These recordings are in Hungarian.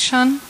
mission.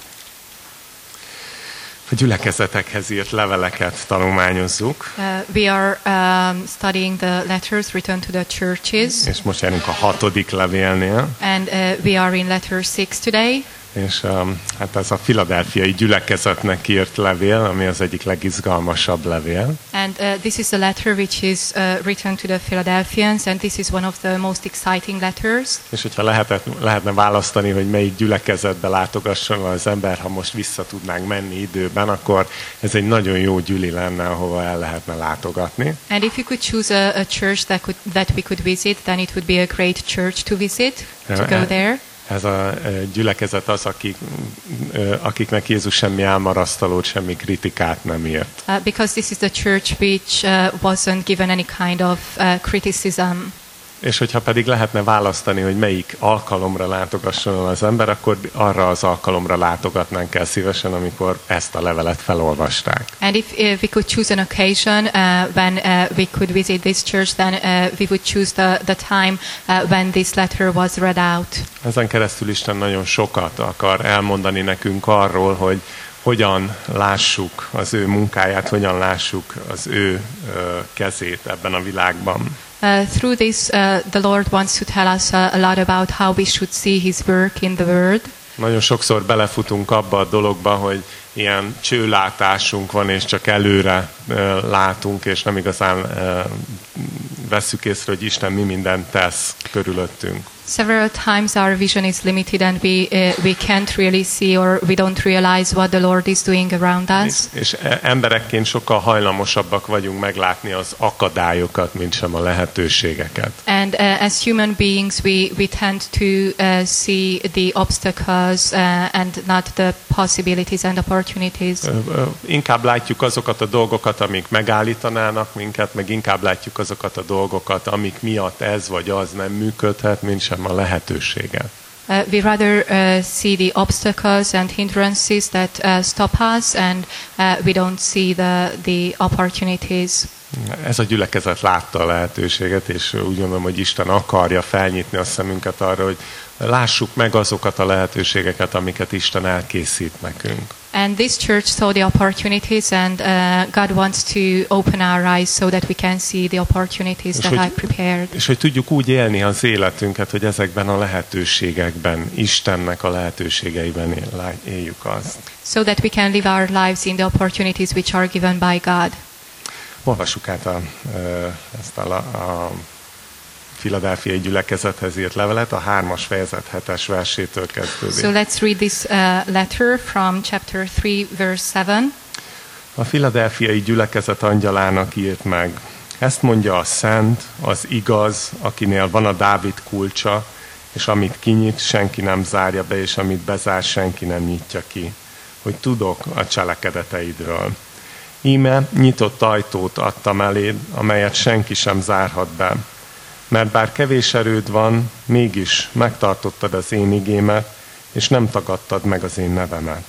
A gyülekezetekhez írt leveleket tanulmányozzuk. We are studying the letters written to the churches. És most járunk a 6. levélnél. And we are in letter 6 today. És hát ez a Philadelphiai gyülekezetnek írt levél, ami az egyik legizgalmasabb levél. And this is the letter which is written to the Philadelphians, and this is one of the most exciting letters. És hogyha lehetne választani, hogy melyik gyülekezetbe látogasson az ember, ha most vissza tudnánk menni időben, akkor ez egy nagyon jó gyüli lenne, ahova el lehetne látogatni. And if you could choose a church that we could visit, then it would be a great church to visit, to go there. Ez a gyülekezet az, akiknek Jézus semmi elmarasztalót, semmi kritikát nem írt. Because this is the church which wasn't given any kind of criticism. És hogyha pedig lehetne választani, hogy melyik alkalomra látogasson az ember, akkor arra az alkalomra látogatnánk el szívesen, amikor ezt a levelet felolvasták. And if we could choose an occasion when we could visit this church, then we would choose the time when this letter was read out. Ezen keresztül Isten nagyon sokat akar elmondani nekünk arról, hogy hogyan lássuk az ő munkáját, hogyan lássuk az ő kezét ebben a világban. Through this, the Lord wants to tell us a lot about how we should see His work in the Word. Nagyon sokszor belefutunk abba a dologba, hogy ilyen csőlátásunk van, és csak előre látunk, és nem igazán vesszük észre, hogy Isten mi mindent tesz körülöttünk. Several times our vision is limited and we can't really see or we don't realize what the Lord is doing around us. És emberekként sokkal hajlamosabbak vagyunk meglátni az akadályokat, mint sem a lehetőségeket. And as human beings we tend to see the obstacles and not the possibilities and opportunities. Inkább látjuk azokat a dolgokat, amik megállítanának minket, meg inkább látjuk azokat a dolgokat, amik miatt ez vagy az nem működhet, mint sem a lehetőséget. We rather see the obstacles and hindrances that stop us, and we don't see the opportunities. Ez a gyülekezet látta a lehetőséget, és úgy gondolom, hogy Isten akarja felnyitni a szemünket arra, hogy lássuk meg azokat a lehetőségeket, amiket Isten elkészít nekünk. And this church saw the opportunities, and God wants to open our eyes so that we can see the opportunities that I prepared. És hogy tudjuk úgy élni az életünket, hogy ezekben a lehetőségekben, Istennek a lehetőségeiben éljük azt. So that we can live our lives in the opportunities which are given by God. Olvassuk át ezt a Philadelphiai gyülekezethez írt levelet, a 3. fejezet 7. versétől kezdődik. So let's read this letter from chapter 3, verse 7. A Philadelphiai gyülekezet angyalának írt meg. Ezt mondja a szent, az igaz, akinél van a Dávid kulcsa, és amit kinyit, senki nem zárja be, és amit bezár, senki nem nyitja ki. Hogy tudok a cselekedeteidről. Íme nyitott ajtót adtam eléd, amelyet senki sem zárhat be. Mert bár kevés erőd van, mégis megtartottad az én igémet, és nem tagadtad meg az én nevemet.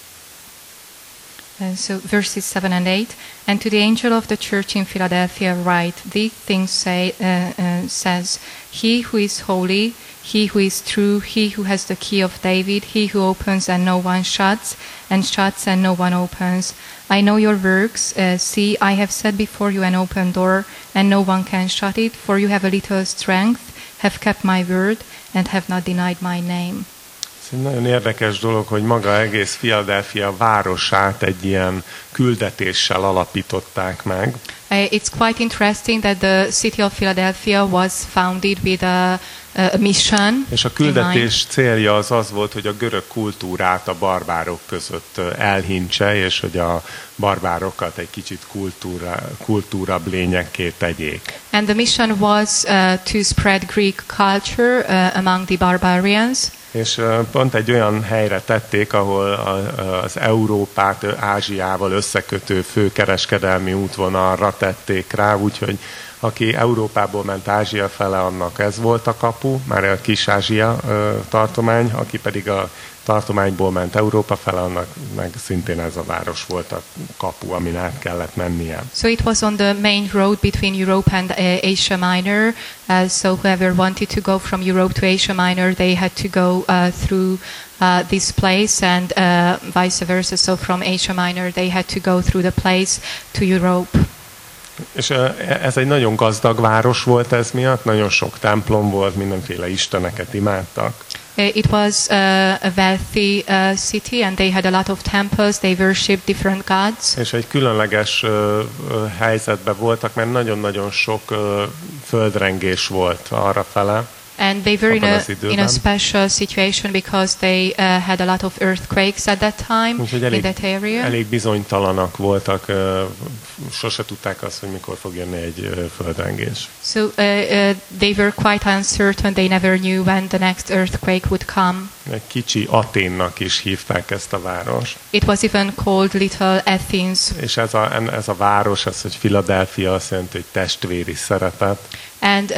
So verses 7 and 8. And to the angel of the church in Philadelphia write, these things says, He who is holy, He who is true, He who has the key of David, He who opens and no one shuts, and shuts and no one opens. I know your works. See, I have set before you an open door, and no one can shut it, for you have a little strength, have kept my word, and have not denied my name. Ez egy nagyon érdekes dolog, hogy maga egész Philadelphia városát egy ilyen küldetéssel alapították meg. It's quite interesting that the city of Philadelphia was founded with a mission. És a küldetés célja az volt, hogy a görög kultúrát a barbárok között elhincse, és hogy a barbárokat egy kicsit kultúrabb lényekké tegyék. And the mission was to spread Greek culture among the barbarians. És pont egy olyan helyre tették, ahol az Európát Ázsiával összekötő főkereskedelmi útvonalra tették rá, úgyhogy Aki Európából ment Ázsia fele, annak ez volt a kapu, már a Kis-Ázsia tartomány, aki pedig a tartományból ment Európa fele, annak meg szintén ez a város volt a kapu, amin át kellett mennie. So it was on the main road between Europe and Asia Minor. So whoever wanted to go from Europe to Asia Minor, they had to go through this place, and vice versa. So from Asia Minor, they had to go through the place to Europe. És ez egy nagyon gazdag város volt ez miatt, nagyon sok templom volt, mindenféle isteneket imádtak. It was a wealthy city, and they had a lot of temples. They worshipped different gods. És egy különleges helyzetben voltak, mert nagyon-nagyon sok földrengés volt arra fele. And they were in a special situation because they had a lot of earthquakes at that time in that area. Elég bizonytalanak voltak, sose tudták azt, hogy mikor fog jönni egy földrengés. So they were quite uncertain. They never knew when the next earthquake would come. Egy kicsi Aténnak is hívták ezt a várost. It was even called Little Athens. És ez a város, ez, hogy Philadelphia, azt jelenti, hogy testvéri szeretet. And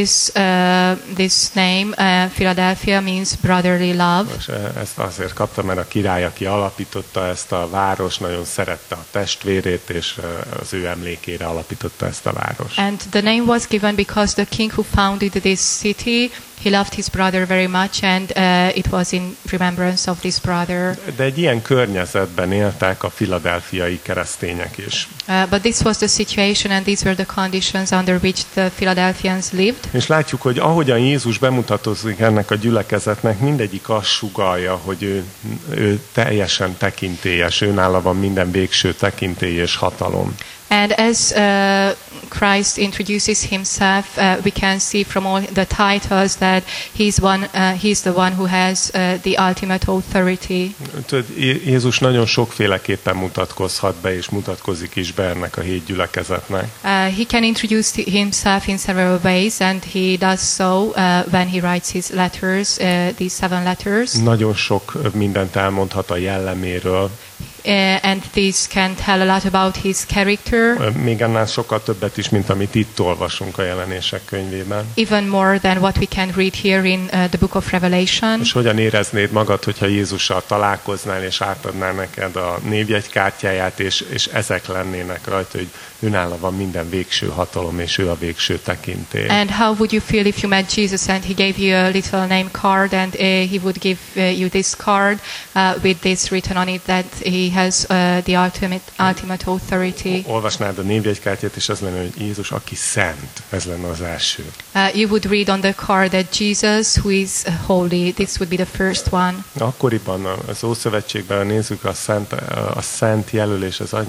this name, Philadelphia, means brotherly love. És ezt azért kapta, mert a király, aki alapította ezt a város, nagyon szerette a testvérét, és az ő emlékére alapította ezt a várost. And the name was given because the king who founded this city, he loved his brother very much, and it was in remembrance of this brother. De egy ilyen környezetben éltek a philadelphiai keresztények is. But this was the situation, and these were the conditions under which the Philadelphians lived. És látjuk, hogy ahogyan Jézus bemutatkozik ennek a gyülekezetnek, mindegyik azt sugallja, hogy ő teljesen tekintélyes, őnála van minden végső tekintély és hatalom. And as Christ introduces himself, we can see from all the titles that he's the one who has the ultimate authority. Jézus nagyon sokféleképpen mutatkozhat be, és mutatkozik is be ennek a 7 gyülekezetnek. He can introduce himself in several ways, and he does so when he writes his letters, these 7 letters. Nagyon sok mindent elmondhat a jelleméről. And this can tell a lot about his character. Még annál sokkal többet is, mint amit itt olvasunk a Jelenések könyvében. Even more than what we can read here in the book of Revelation. És hogyan éreznéd magad, hogyha Jézussal találkoznál, és átadnál neked a névjegykártyáját, és ezek lennének rajta, hogy őnála van minden végső hatalom, és ő a végső tekintély. And how would you feel if you met Jesus and he gave you a little name card, and he would give you this card with this written on it that he has the ultimate authority. Olvasnád a névjegykártyát, és az lenne, hogy Jézus, aki szent. Ez lenne az első. You would read on the card that Jesus, who is holy, this would be the first one. Akkoriban az Ószövetségben nézzük a szent jelölés, az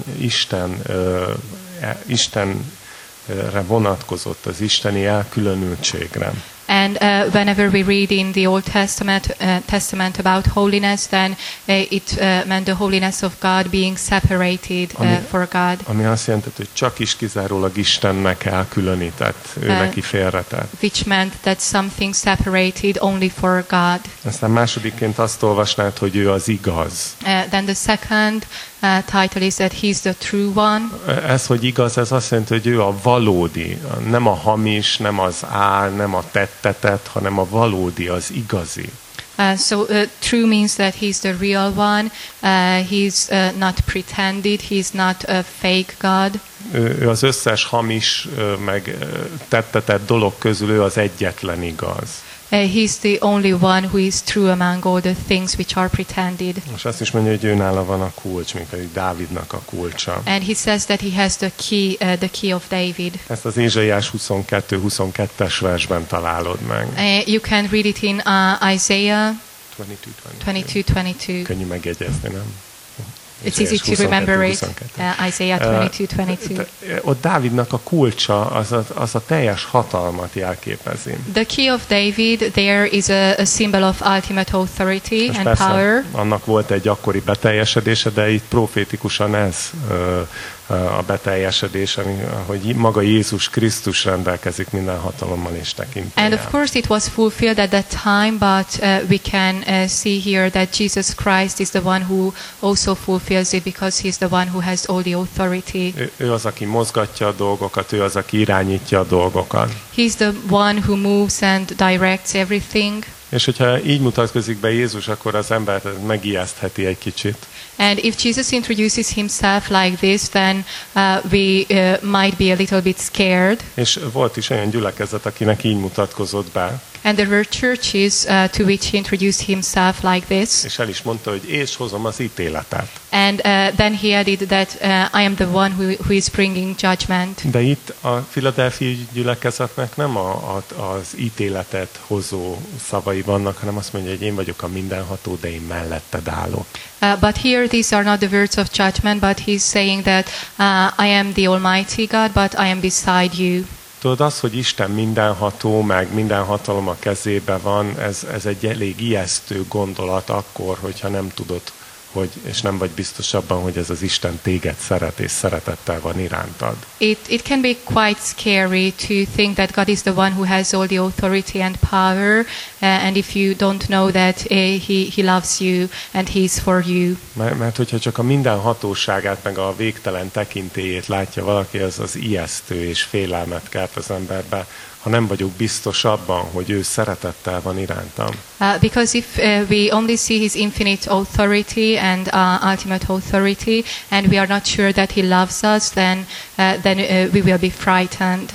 Istenre vonatkozott, az isteni elkülönültségre. And whenever we read in the Old Testament about holiness, then it meant the holiness of God being separated for God. Ami azt jelenti, hogy csak is kizárólag Istennek elkülönített, ő neki félretett. Which meant that something separated only for God. Aztán másodikként azt olvasnád, hogy ő az igaz. Then the second title is that he's the true one. Ez, hogy igaz, ez azt jelenti, hogy ő a valódi, nem a hamis, nem az ál, nem a tettetett, hanem a valódi, az igazi. So true means that he's the real one. He's not pretended. He's not a fake God. Ő az összes hamis, meg tettetett dolog közül ő az egyetlen igaz. He's the only one who is true among all the things which are pretended. És azt is mondja, hogy őnála van a kulcs, még pedig Dávidnak a kulcsa. And he says that he has the key of David. Ezt az Ézsaiás 22-22-es versben találod meg. You can read it in Isaiah 22:22. Könnyű megjegyezni, nem? It's easy to remember it. Isaiah 22:22. Ott Dávidnak a kulcsa az a teljes hatalmat jelképezi. The key of David there is a symbol of ultimate authority and power. Annak volt egy akkori beteljesedése, de itt profétikusan ez a beteljesedés, hogy maga Jézus Krisztus rendelkezik minden hatalommal és tekintéllyel. And of course it was fulfilled at that time, but we can see here that Jesus Christ is the one who also fulfills it, because he's the one who has all the authority. Ő az, aki mozgatja a dolgokat, ő az, aki irányítja a dolgokat. He's the one who moves and directs everything. És hogyha így mutatkozik be Jézus, akkor az embert megijesztheti egy kicsit. And if Jesus introduces himself like this, then we might be a little bit scared. És volt is olyan gyülekezet, akinek így mutatkozott be. And there were churches to which he introduced himself like this. És el is mondta, hogy és hozom az ítéletet. And then he added that I am the one who is bringing judgment. De itt a Philadelphia gyülekezetnek nem az ítéletet hozó szavai vannak, hanem azt mondja, hogy én vagyok a mindenható, de én melletted állok. But here these are not the words of judgment, but he's saying that I am the Almighty God, but I am beside you. Tudod, az, hogy Isten mindenható, meg minden hatalom a kezébe van, ez egy elég ijesztő gondolat akkor, hogyha nem tudod, és nem vagy biztos abban, hogy ez az Isten téged szeret, és szeretettel van irántad. It can be quite scary to think that God is the one who has all the authority and power, and if you don't know that he loves you and he's for you. Mert hogyha csak a minden hatóságát, meg a végtelen tekintélyét látja valaki, az ijesztő és félelmet kelt az emberbe, ha nem vagyok biztos abban, hogy ő szeretettel van irántam. Because if we only see his infinite authority and ultimate authority, and we are not sure that he loves us, then we will be frightened.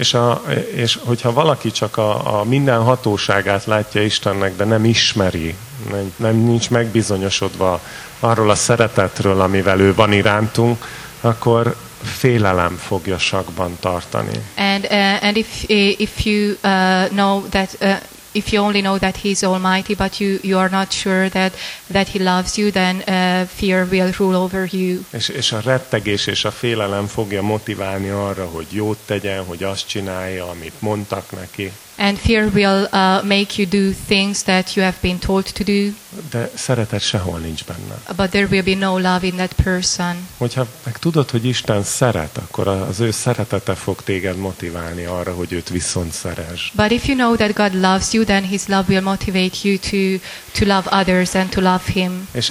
És hogyha valaki csak a minden hatóságát látja Istennek, de nem ismeri, nincs megbizonyosodva arról a szeretetről, amivel ő van irántunk, akkor félelem fogja sakban tartani. And if you know that if you only know that he's almighty, but you are not sure that he loves you, then fear will rule over you. És a rettegés és a félelem fogja motiválni arra, hogy jót tegyen, hogy azt csinálja, amit mondtak neki. And fear will make you do things that you have been told to do. De szeretet sehol nincs benne. But there will be no love in that person. Hogyha meg tudod, hogy Isten szeret, akkor az ő szeretete fog téged motiválni arra, hogy őt viszont szeresd. But if you know that God loves you, then his love will motivate you to love others and to love him. És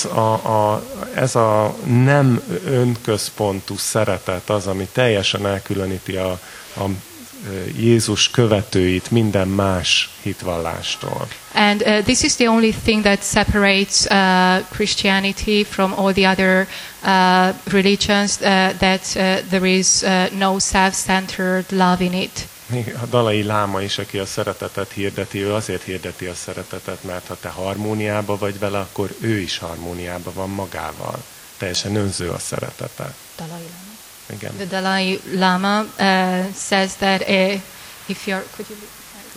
ez a nem önközpontú szeretet az, ami teljesen elkülöníti a Jézus követőit minden más hitvallástól. And this is the only thing that separates Christianity from all the other religions, that there is no self-centered love in it. Még a Dalai Láma is, aki a szeretetet hirdeti, ő azért hirdeti a szeretetet, mert ha te harmóniában vagy vele, akkor ő is harmóniában van magával. Teljesen önző a szeretete. Dalai Lama. Igen. The Dalai Lama says that if you're... Could you...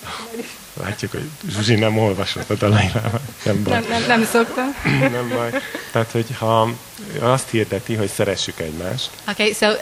Látjuk, hogy Zsuzsi nem olvasott a Dalai Lámát. Nem baj. Nem szoktam. Nem baj. Tehát, hogyha azt hirdeti, hogy szeressük egymást. Okay, so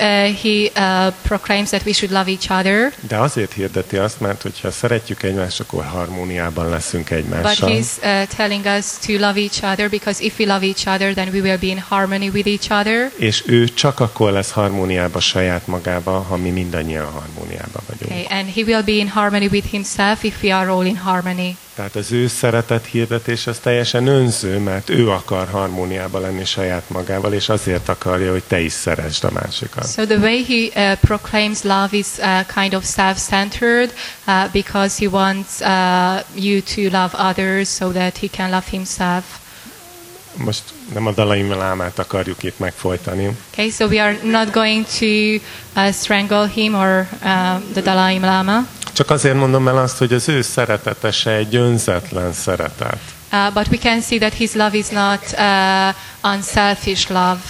he proclaims that we should love each other. De azért hirdeti azt, mert hogyha szeretjük egymást, akkor harmóniában leszünk egymással. But he's telling us to love each other, because if we love each other, then we will be in harmony with each other. És ő csak akkor lesz harmóniában saját magával, ha mi mindannyian harmóniában vagyunk. Okay, and he will be in harmony with himself if we are all in harmony. Tehát az ő szeretet hirdetés az teljesen önző, mert ő akar harmóniában lenni saját magával, és azért akarja, hogy te is szeresd a másikat. So the way he proclaims love is kind of self-centered, because he wants you to love others so that he can love himself. Most nem a Dalai Lámát akarjuk itt megfojtani. Okay, so we are not going to strangle him or the Dalai Lama. Csak azért mondom el azt, hogy az ő szeretete se egy önzetlen szeretet. But we can see that his love is not unselfish love.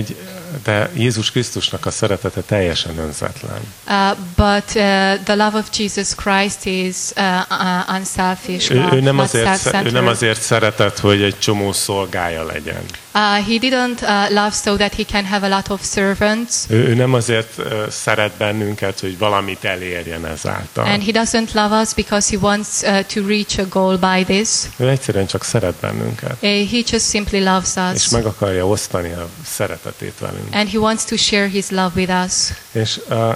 De Jézus Krisztusnak a szeretete teljesen önzetlen. But the love of Jesus Christ is unselfish love. Ő nem azért szeretett, hogy egy csomó szolgája legyen. He didn't love so that he can have a lot of servants. Ő nem azért szeret bennünket, hogy valamit elérjen ezáltal. And he doesn't love us because he wants to reach a goal by this. Ő egyszerűen csak szeret bennünket. He just simply loves us. És meg akarja osztani a szeretetét velünk. And he wants to share his love with us. És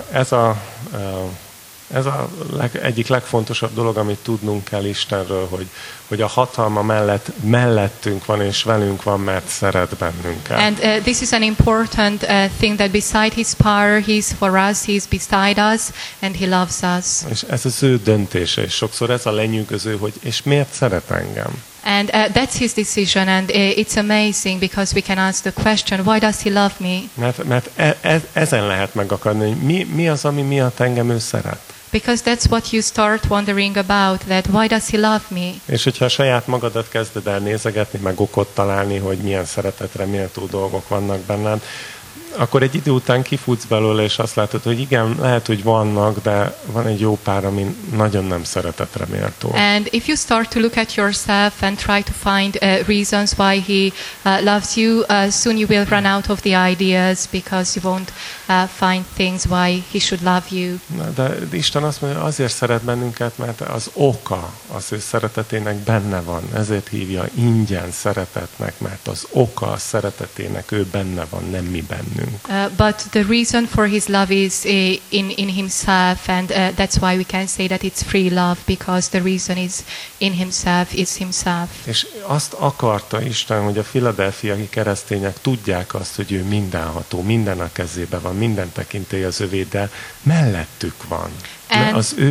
ez a egyik legfontosabb dolog, amit tudnunk kell Istenről, hogy a hatalma mellettünk van és velünk van, mert szeret bennünket. And this is an important thing, that beside his power, he is for us, he is beside us, and he loves us. És ez az ő döntése, és sokszor ez a lenyűgöző, hogy és miért szeret engem? And that's his decision, and it's amazing because we can ask the question, why does he love me? Mert ezen lehet megakadni, hogy mi az, ami miatt engem ő szeret. Because that's what you start wondering about, that why does he love me? És hogyha a saját magadat kezded el nézegetni, meg okot találni, hogy milyen szeretetre méltó dolgok vannak benned, akkor egy idő után kifutsz belőle, és azt látod, hogy igen, lehet, hogy vannak, de van egy jó pár, ami nagyon nem szeretetre méltó. And if you start to look at yourself and try to find reasons why he loves you, soon you will run out of the ideas because you won't find things why he should love you. De Isten azt mondja, azért szeret bennünket, mert az oka az ő szeretetének benne van. Ezért hívja ingyen szeretetnek, mert az oka a szeretetének ő benne van, nem mi bennünk. But the reason for his love is in himself, and that's why we can say that it's free love, because the reason is in himself, is himself. És azt akarta Isten, hogy a filadelfiai keresztények tudják azt, hogy ő mindenható, minden a kezében van, minden tekintély az övé, de mellettük van. Az ő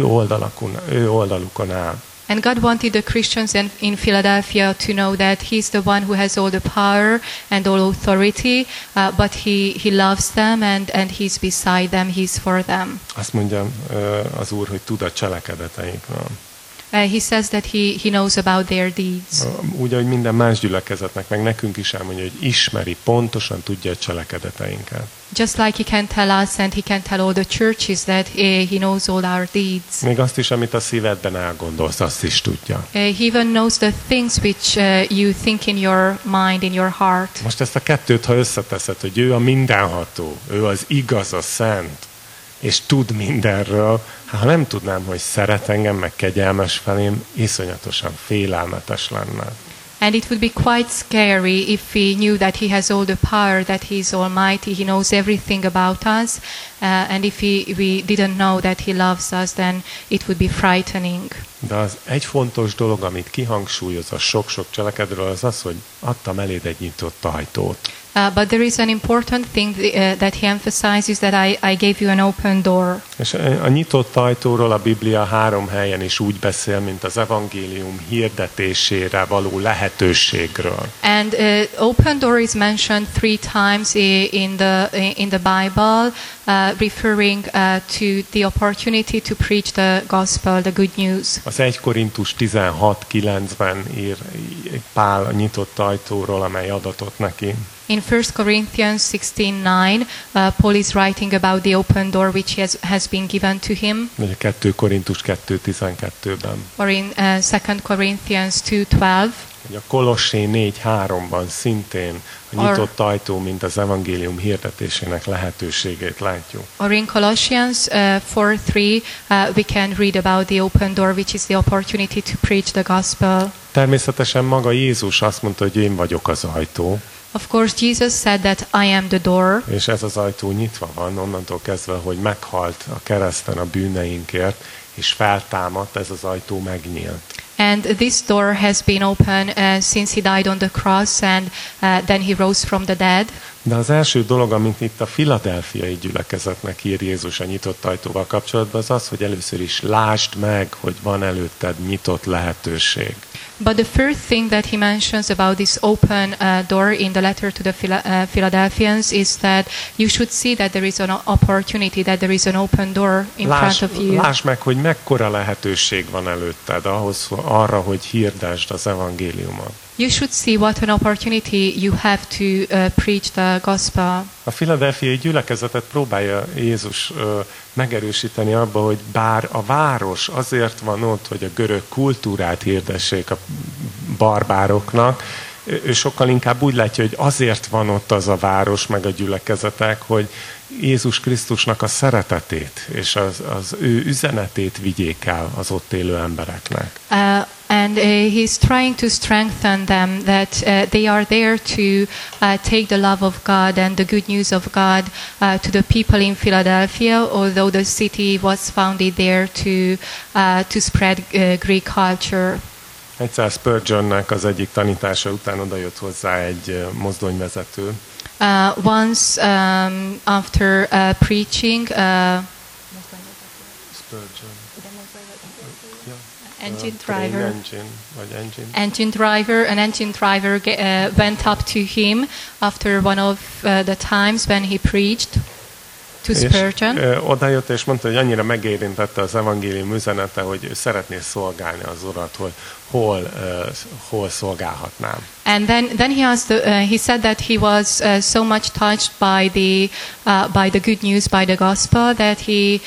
oldalukon áll. And God wanted the Christians in Philadelphia to know that he's the one who has all the power and all authority, but he loves them and he's beside them, he's for them. Azt mondja az Úr, hogy tud a cselekedeteikről. He says that he knows about their deeds. Úgy, ahogy minden más gyülekezetnek, meg nekünk is elmondja, hogy ismeri, pontosan tudja a cselekedeteinket. Just like he can tell us and he can tell all the churches that he knows all our deeds. Még azt is, amit a szívedben elgondolsz, azt is tudja. He even knows the things which you think in your mind, in your heart. Most ezt a kettőt, ha összeteszed, hogy ő a mindenható, ő az igaz, a szent, és tud mindenről, ha nem tudnám, hogy szeret engem, meg kegyelmes felém, iszonyatosan félelmetes lenne. And it would be quite scary if we knew that he has all the power, that he is almighty, he knows everything about us, and if we didn't know that he loves us, then it would be frightening. De az egy fontos dolog, amit kihangsúlyoz a sok-sok cselekedről, az az, hogy adtam eléd egy nyitott ajtót. But there is an important thing that he emphasizes, that I gave you an open door. És a nyitott ajtóról a Biblia 3 helyen is úgy beszél, mint az evangélium hirdetésére való lehetőségről. And open door is mentioned 3 times in the Bible, referring to the opportunity to preach the gospel, the good news. Az 1 Korintus 16:9-ben ír Pál a nyitott ajtóról, amely adatot neki. In 1 Corinthians 16:9, Paul is writing about the open door which has been given to him. Vagy a 2 Korintus 2:12-ben. Or in 2 Corinthians 2:12. Vagy a Kolossé 4:3-ban szintén a nyitott ajtó, mint az evangélium hirdetésének lehetőségét látjuk. Or in Colossians 4:3, we can read about the open door, which is the opportunity to preach the gospel. Természetesen maga Jézus azt mondta, hogy én vagyok az ajtó. Of course, Jesus said that I am the door. És ez az ajtó nyitva van, onnantól kezdve, hogy meghalt a kereszten a bűneinkért, és feltámadt, ez az ajtó megnyílt. And this door has been open since he died on the cross, and then he rose from the dead. De az első dolog, amit itt a filadelfiai gyülekezetnek ír Jézus a nyitott ajtóval kapcsolatban, az az, hogy először is lásd meg, hogy van előtted nyitott lehetőség. But the first thing that he mentions about this open door in the letter to the Philadelphians is that you should see that there is an opportunity, that there is an open door in front of you. Lásd meg, hogy mekkora lehetőség van előtted arra, hogy hirdesd az evangéliumot. You should see what an opportunity you have to preach the gospel. A filadelfiai gyülekezetet próbálja Jézus megerősíteni abba, hogy bár a város azért van ott, hogy a görög kultúrát hirdessék a barbároknak, ő sokkal inkább úgy látja, hogy azért van ott az a város, meg a gyülekezetek, hogy Jézus Krisztusnak a szeretetét és az ő üzenetét vigyék el az ott élő embereknek. And he's trying to strengthen them that they are there to take the love of God and the good news of God to the people in Philadelphia, although the city was founded there to spread Greek culture. Egyszer Spurgeonnek az egyik tanítása után odajött hozzá egy mozdonyvezető, Once after preaching, Spurgeon. engine driver. Engine An engine driver went up to him after one of the times when he preached to Spurgeon. És odajött és mondta, hogy annyira megérintette az evangélium üzenete, hogy ő szeretné szolgálni az Urat, hogy hol szolgálhatnám. And then he said that he was so much touched by the good news, by the gospel, that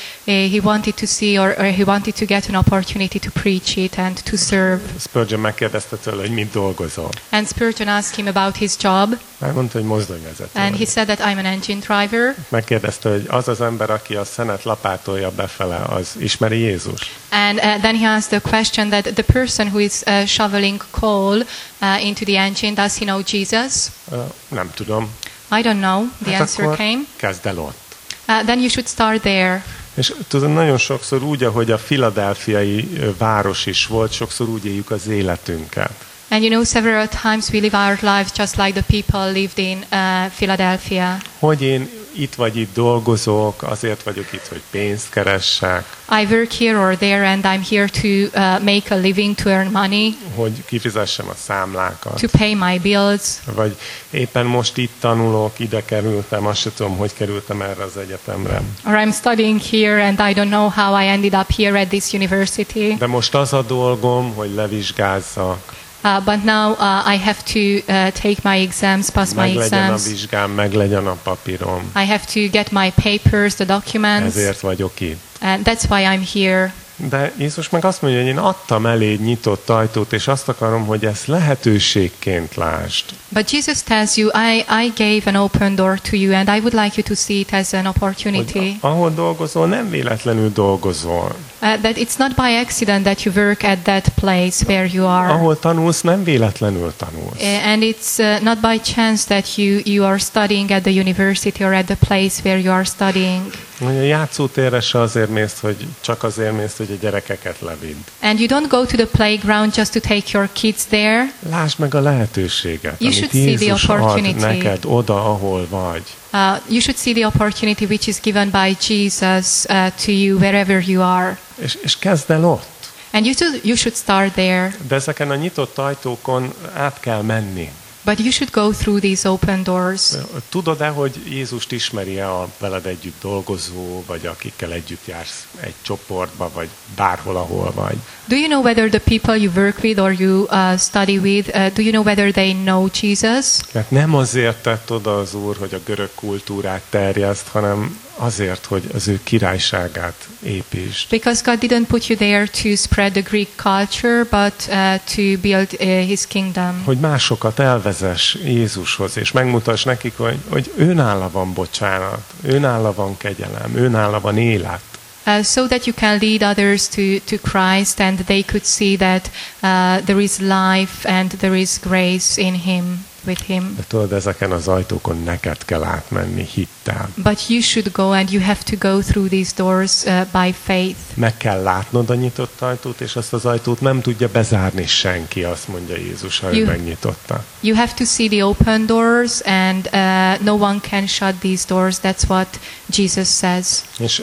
he wanted to see or he wanted to get an opportunity to preach it and to serve. Spurgeon megkérdezte tőle, hogy mit dolgozol. And Spurgeon asked him about his job. Megmondta, hogy mozdonyvezető. And he said that I'm an engine driver. Megkérdezte, hogy az az ember, aki a szenet lapátolja befele, az ismeri Jézus. And then he asked the question that the person who is shoveling coal into the engine, does he know Jesus? Nem tudom. I don't know. The Hát answer akkor came. kezd el ott. Then you should start there. És tudom, nagyon sokszor úgy, ahogy a filadelfiai város is volt, sokszor úgy éljük az életünket. And you know, several times we live our lives just like the people lived in Philadelphia. Hogy én itt vagy itt dolgozok, azért vagyok itt, hogy pénzt keressek. I work here or there and I'm here to make a living, to earn money. Hogy kifizessem a számlákat. To pay my bills. Vagy éppen most itt tanulok, ide kerültem, azt sem tudom, hogy kerültem erre az egyetemre. Or I'm studying here and I don't know how I ended up here at this university. De most az a dolgom, hogy levizsgázzak. But now I have to take my exams, pass my Meglegyen a exams. vizsgám, meglegyen a papírom. I have to get my papers, the documents. Ezért vagyok itt. And that's why I'm here. De Jézus meg azt mondja, hogy én adtam eléd nyitott ajtót, és azt akarom, hogy ezt lehetőségként lásd. But Jesus tells you, I gave an open door to you, and I would like you to see it as an opportunity. Hogy ahol dolgozol, nem véletlenül dolgozol. That it's not by accident that you work at that place where you are. Ahol tanulsz, nem véletlenül tanulsz. And it's not by chance that you are studying at the university or at the place where you are studying. A játszótérre se azért mész, hogy csak azért mész, hogy a gyerekeket levidd. And you don't go to the playground just to take your kids there. Lásd meg a lehetőséget, You amit should see the Jézus ad opportunity. neked oda, ahol vagy. You should see the opportunity which is given by Jesus to you wherever you are. És kezd el ott. And you should start there. De ezeken a nyitott ajtókon át kell menni. But you should go through these open doors. Tudod-e, hogy Jézust ismeri-e a veled együtt dolgozó, vagy akikkel együtt jársz egy csoportba, vagy bárhol, ahol vagy? Do you know whether the people you work with or you study with, do you know whether they know Jesus? Mert nem azért tett oda az Úr, hogy a görög kultúrát terjeszt, hanem azért, hogy az ő királyságát építsd. Because God didn't put you there to spread the Greek culture, but to build His kingdom. Hogy másokat elvezess Jézushoz, és megmutass nekik, hogy őnála van bocsánat, őnála van kegyelem, őnála van élet. So that you can lead others to Christ and they could see that there is life and there is grace in Him, with Him. De tudod, ezeken az ajtókon neked kell átmenni hittel. But you should go and you have to go through these doors by faith. Meg kell látnod a nyitott ajtót, és azt az ajtót nem tudja bezárni senki, azt mondja Jézus, ha ő megnyitotta. You have to see the open doors and no one can shut these doors. That's what Jesus says. És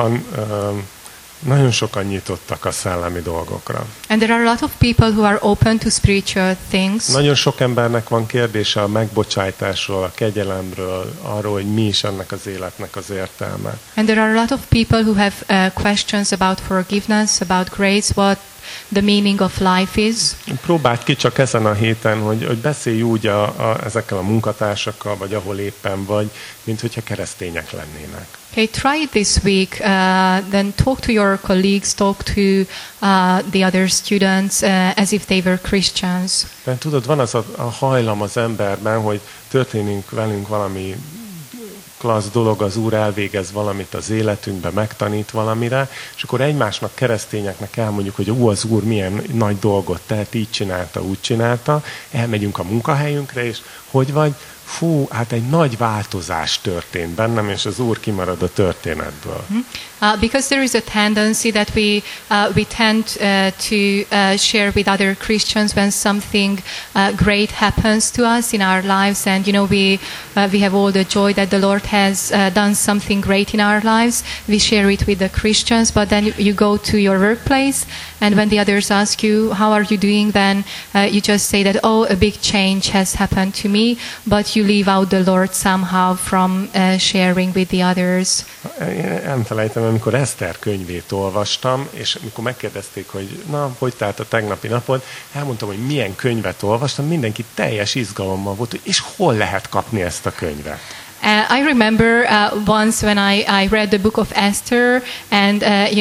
nagyon sokan nyitottak a szellemi dolgokra. And there are a lot of people who are open to spiritual things. Nagyon sok embernek van kérdése a megbocsájtásról, a kegyelemről, arról, hogy mi is ennek az életnek az értelme. And there are a lot of people who have questions about forgiveness, about grace, what the meaning of life is. Próbáld ki csak ezen a héten, hogy beszélj úgy ezekkel a munkatársakkal, vagy ahol éppen vagy, mint hogyha keresztények lennének. Okay, try it this week. Then talk to your colleagues, talk to the other students as if they were Christians. Mert tudod, van az a hajlam az emberben, hogy történik velünk valami klassz dolog, az Úr elvégez valamit az életünkbe, megtanít valamire, és akkor egymásnak, keresztényeknek elmondjuk, hogy az Úr milyen nagy dolgot tehet, így csinálta, úgy csinálta, elmegyünk a munkahelyünkre, és hogy vagy? Fú, hát egy nagy változás történt bennem, és az Úr kimarad a történetből. Because there is a tendency that we tend to share with other Christians when something great happens to us in our lives, and we have all the joy that the Lord has done something great in our lives. We share it with the Christians, but then you go to your workplace, and when the others ask you, how are you doing, then you just say that, oh, a big change has happened to me, but you leave out the Lord somehow from sharing with the others. Nem felejtem, amikor Eszter könyvét olvastam, és amikor megkérdezték, hogy na, hogy telt a tegnapi napod, elmondtam, hogy milyen könyvet olvastam, mindenki teljes izgalommal volt, hogy és hol lehet kapni ezt a könyvet. I remember once when I read the book of Esther, and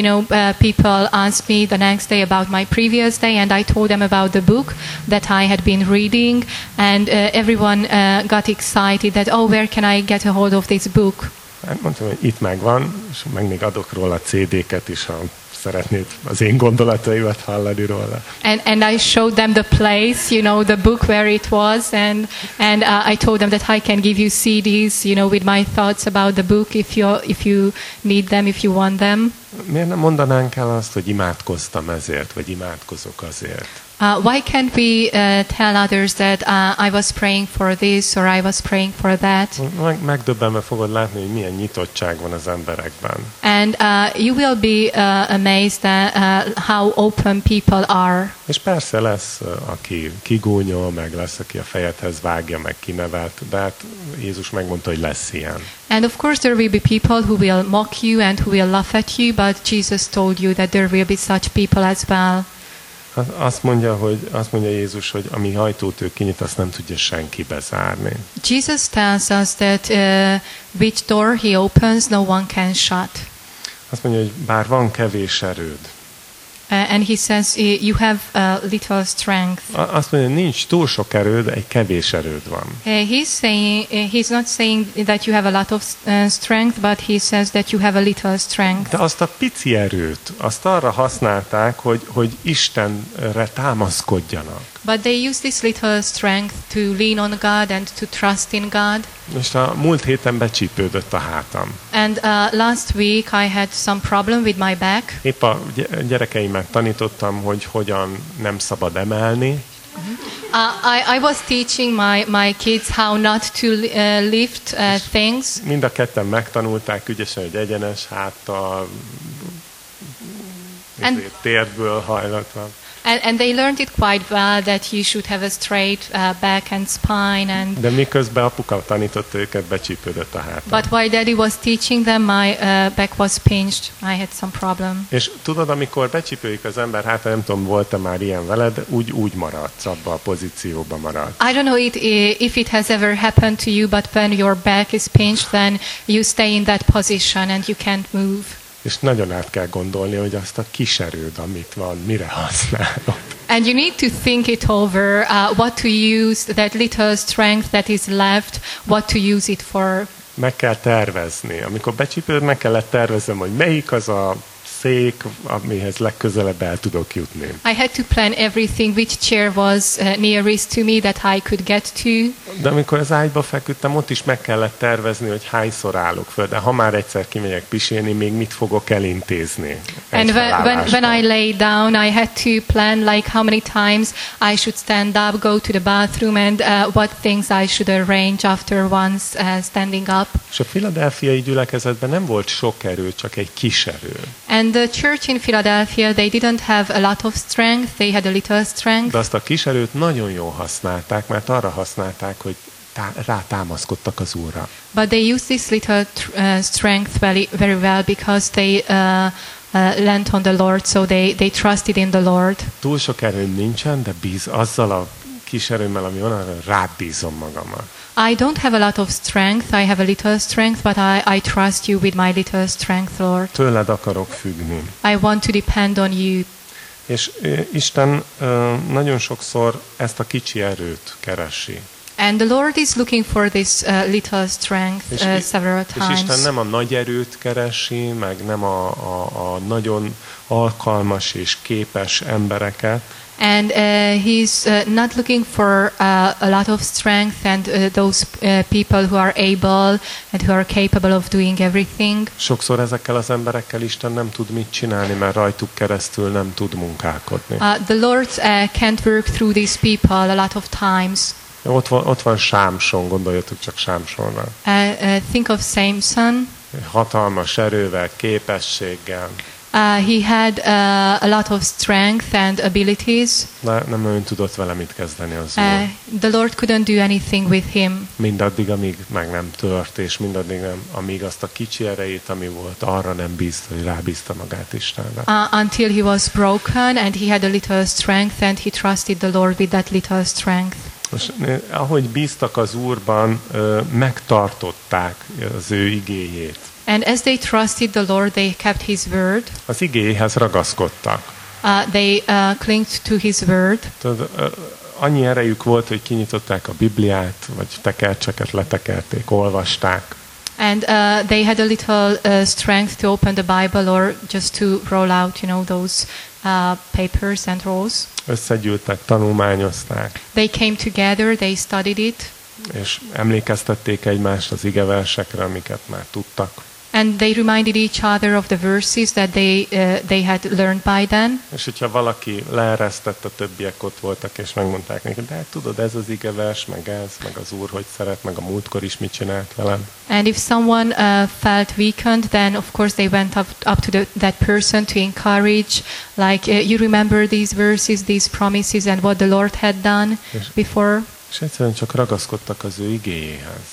people asked me the next day about my previous day, and I told them about the book that I had been reading, and everyone got excited that, oh, where can I get a hold of this book? Mondtam, hogy itt megvan, és meg még adok róla CD-ket is, ha szeretnéd az én gondolataimat hallani róla. And I showed them the place, the book where it was, and I told them that I can give you CDs, with my thoughts about the book if you need them, if you want them. Miért nem mondanánk el azt, hogy imádkoztam ezért, vagy imádkozok azért? Why can't we tell others that I was praying for this or I was praying for that? Megdöbbenve fogod látni, hogy milyen nyitottság van az emberekben. And you will be amazed at how open people are. És persze lesz, aki kigúnyol, meg lesz, aki a fejedhez vágja, meg kinevet, de hát Jézus megmondta, hogy lesz ilyen. And of course there will be people who will mock you and who will laugh at you, but Jesus told you that there will be such people as well. Azt mondja Jézus, hogy ami ajtót ő kinyit, azt nem tudja senki bezárni. Jesus tells us that which door he opens, no one can shut. Azt mondja, hogy bár van kevés erőd. And he says you have little strength. Azt mondja, nincs túl sok erőd, egy kevés erőd van. He's not saying that you have a lot of strength, but he says that you have a little strength. De azt a pici erőt, azt arra használták, hogy Istenre támaszkodjanak. But they use this little strength to lean on God and to trust in God. És a múlt héten becsípődött a hátam. And last week I had some problem with my back. Épp a gyerekeimet tanítottam, hogy hogyan nem szabad emelni. I was teaching my kids how not to lift things. Mind a ketten megtanulták ügyesen, hogy egyenes háttal, térdből hajlatva. And they learned it quite well that you should have a straight back and spine. De miközben apuka tanította őket, becsípődött a hátam. But while Daddy was teaching them, my back was pinched. I had some problem. És tudod, amikor becsípődik az ember háta, nem tudom, volt-e már ilyen veled, úgy maradsz, abba a pozícióba maradsz. I don't know if it has ever happened to you, but when your back is pinched, then you stay in that position and you can't move. És nagyon át kell gondolni, hogy azt a kis erőd, amit van, mire használod. And you need to think it over, what to use, that little strength that is left, what to use it for. Meg kell tervezni. Amikor becsípőd, meg kellett terveznem, hogy melyik az a szék, amihez legközelebb el tudok jutni. I had to plan everything, which chair was nearest to me that I could get to. De amikor az ágyba feküdtem, ott is meg kellett tervezni, hogy hányszor állok föl, de ha már egyszer kimegyek pisilni, még mit fogok elintézni. And when I lay down, I had to plan like how many times I should stand up, go to the bathroom, and what things I should arrange after once standing up. És a Philadelphiai gyülekezetben nem volt sok erő, csak egy kis erő. And the church in Philadelphia, they didn't have a lot of strength, they had a little strength. De azt a kis erőt nagyon jól használták, mert arra használták, hogy rátámaszkodtak az Úrra. But they used this little strength very well because they lent on the Lord, so they trusted in the Lord. Túl sok erőm nincsen, de azzal a kis erőmmel, ami van, arra rábízom magamat. I don't have a lot of strength, I have a little strength, but I trust you with my little strength, Lord. Tőled akarok függni. I want to depend on you. És Isten nagyon sokszor ezt a kicsi erőt keresi. And the Lord is looking for this little strength several És Isten times. nem a nagy erőt keresi, meg nem a nagyon alkalmas és képes embereket, And he's not looking for a lot of strength and those people who are able and who are capable of doing everything. Sokszor ezekkel az emberekkel Isten nem tud mit csinálni, mert rajtuk keresztül nem tud munkálkodni. The Lord can't work through these people a lot of times. Ott van Sámson, gondoljatok csak Sámsonra. Think of Samson. Hatalmas erővel, képességgel. He had a lot of strength and abilities. De nem nagyon tudott vele mit kezdeni az Úr. The Lord couldn't do anything with him. Mindaddig, amíg meg nem tört, és mindaddig, amíg azt a kicsi erejét, ami volt, arra nem bízta, hogy rábízta magát Istenre. Until he was broken and he had a little strength and he trusted the Lord with that little strength. Most, ahogy bíztak az Úrban, megtartották az ő igéjét. And as they trusted the Lord, they kept his word. Az igéhez ragaszkodtak. They clinged to his word. Tudod, annyi erejük volt, hogy kinyitották a Bibliát, vagy tekercseket letekerték, olvasták. And they had a little strength to open the Bible or just to roll out, those papers and rolls. Összegyűltek, tanulmányozták. They came together, they studied it. És emlékeztették egymást az igeversekre, amiket már tudtak. And they reminded each other of the verses that they had learned by then. És hogyha valaki leeresztett, a többiek ott voltak, és megmondták neki, de hát tudod, ez az igevers, meg az Úr, hogy szeret, meg a múltkor is mit csinált velem. And if someone felt weakened, then of course they went up to that person to encourage, like, you remember these verses, these promises, and what the Lord had done before. És egyszerűen csak ragaszkodtak az ő igéjéhez.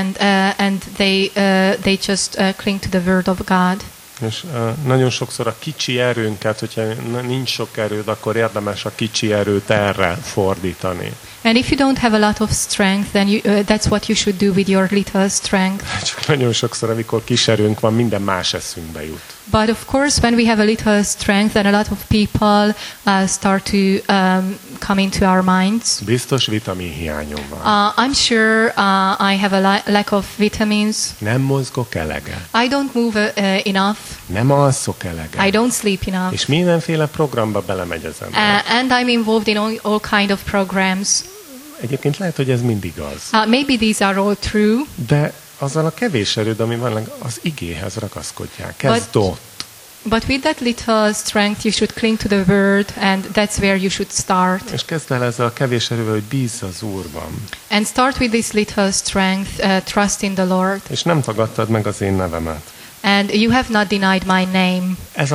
And they just cling to the word of God. És nagyon sokszor a kicsi erőnket, hogyha nincs sok erőd, akkor érdemes a kicsi erőt erre fordítani. And if you don't have a lot of strength, then that's what you should do with your little strength. Csak nagyon sokszor, amikor kis erőnk van, minden más eszünkbe jut. But of course, when we have a little strength, then a lot of people start to come into our minds. Biztos vitamin hiányom van. I'm sure I have a lack of vitamins. Nem mozgok eleget. I don't move enough. Nem alszok eleget. I don't sleep enough. És mindenféle programba belemegy az ember. And I'm involved in all kind of programs. Egyébként lehet, hogy ez mind igaz. Maybe these are all true. De azzal a kevés erőd, ami van, az igéhez ragaszkodják. Kezd ott. But with that little strength, you should cling to the word, and that's where you should start. És kezd el ezzel a kevés erővel, hogy bízz az Úrban. And start with this little strength, trust in the Lord. És nem tagadtad meg az én nevemet. And you have not denied my name. Ez a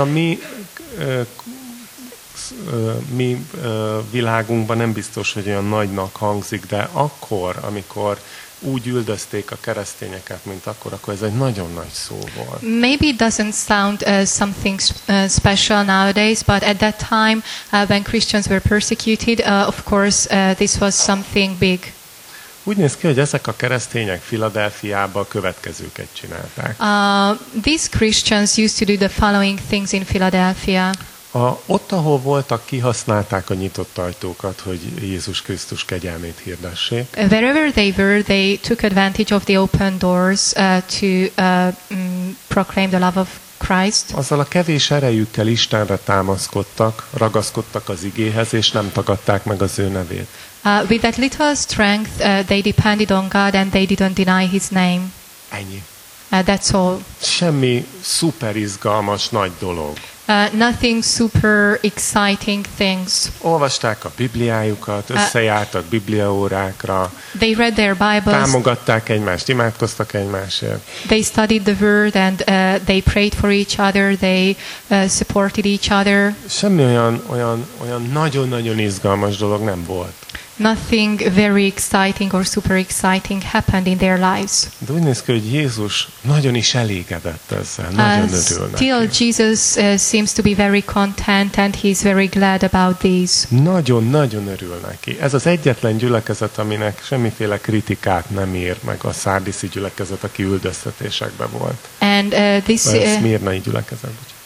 mi világunkban nem biztos, hogy olyan nagynak hangzik, de akkor, amikor úgy üldözték a keresztényeket, mint akkor ez egy nagyon nagy szó volt. Maybe it doesn't sound something special nowadays, but at that time, when Christians were persecuted, of course, this was something big. Úgy néz ki, hogy ezek a keresztények Philadelphiában a következőket csinálták. These Christians used to do the following things in Philadelphia. Ott, ahol voltak, kihasználták a nyitott ajtókat, hogy Jézus Krisztus kegyelmét hirdessék. Wherever they were, they took advantage of the open doors to proclaim the love of Christ. Azzal a kevés erejükkel Istenre támaszkodtak, ragaszkodtak az igéhez, és nem tagadták meg az ő nevét. With that little strength, they depended on God and they didn't deny His name. Ennyi. That's all. Semmi szuper izgalmas nagy dolog. Nothing super exciting things. Olvasták a Bibliájukat, összejártak bibliaórákra. They read their Bibles. Támogatták egymást, imádkoztak egymásért. They studied the word and they prayed for each other. They supported each other. Semmi olyan nagyon-nagyon izgalmas dolog nem volt. Nothing very exciting or super exciting happened in their lives. De úgy néz ki, hogy Jézus nagyon is elégedett ezzel, nagyon örül neki. Still, Jesus seems to be very content and he's very glad about these. Nagyon-nagyon örül neki. Ez az egyetlen gyülekezet, aminek semmiféle kritikát nem ír meg a szárdiszi gyülekezet, aki üldöztetésekben volt. And this a szmirnai gyülekezet.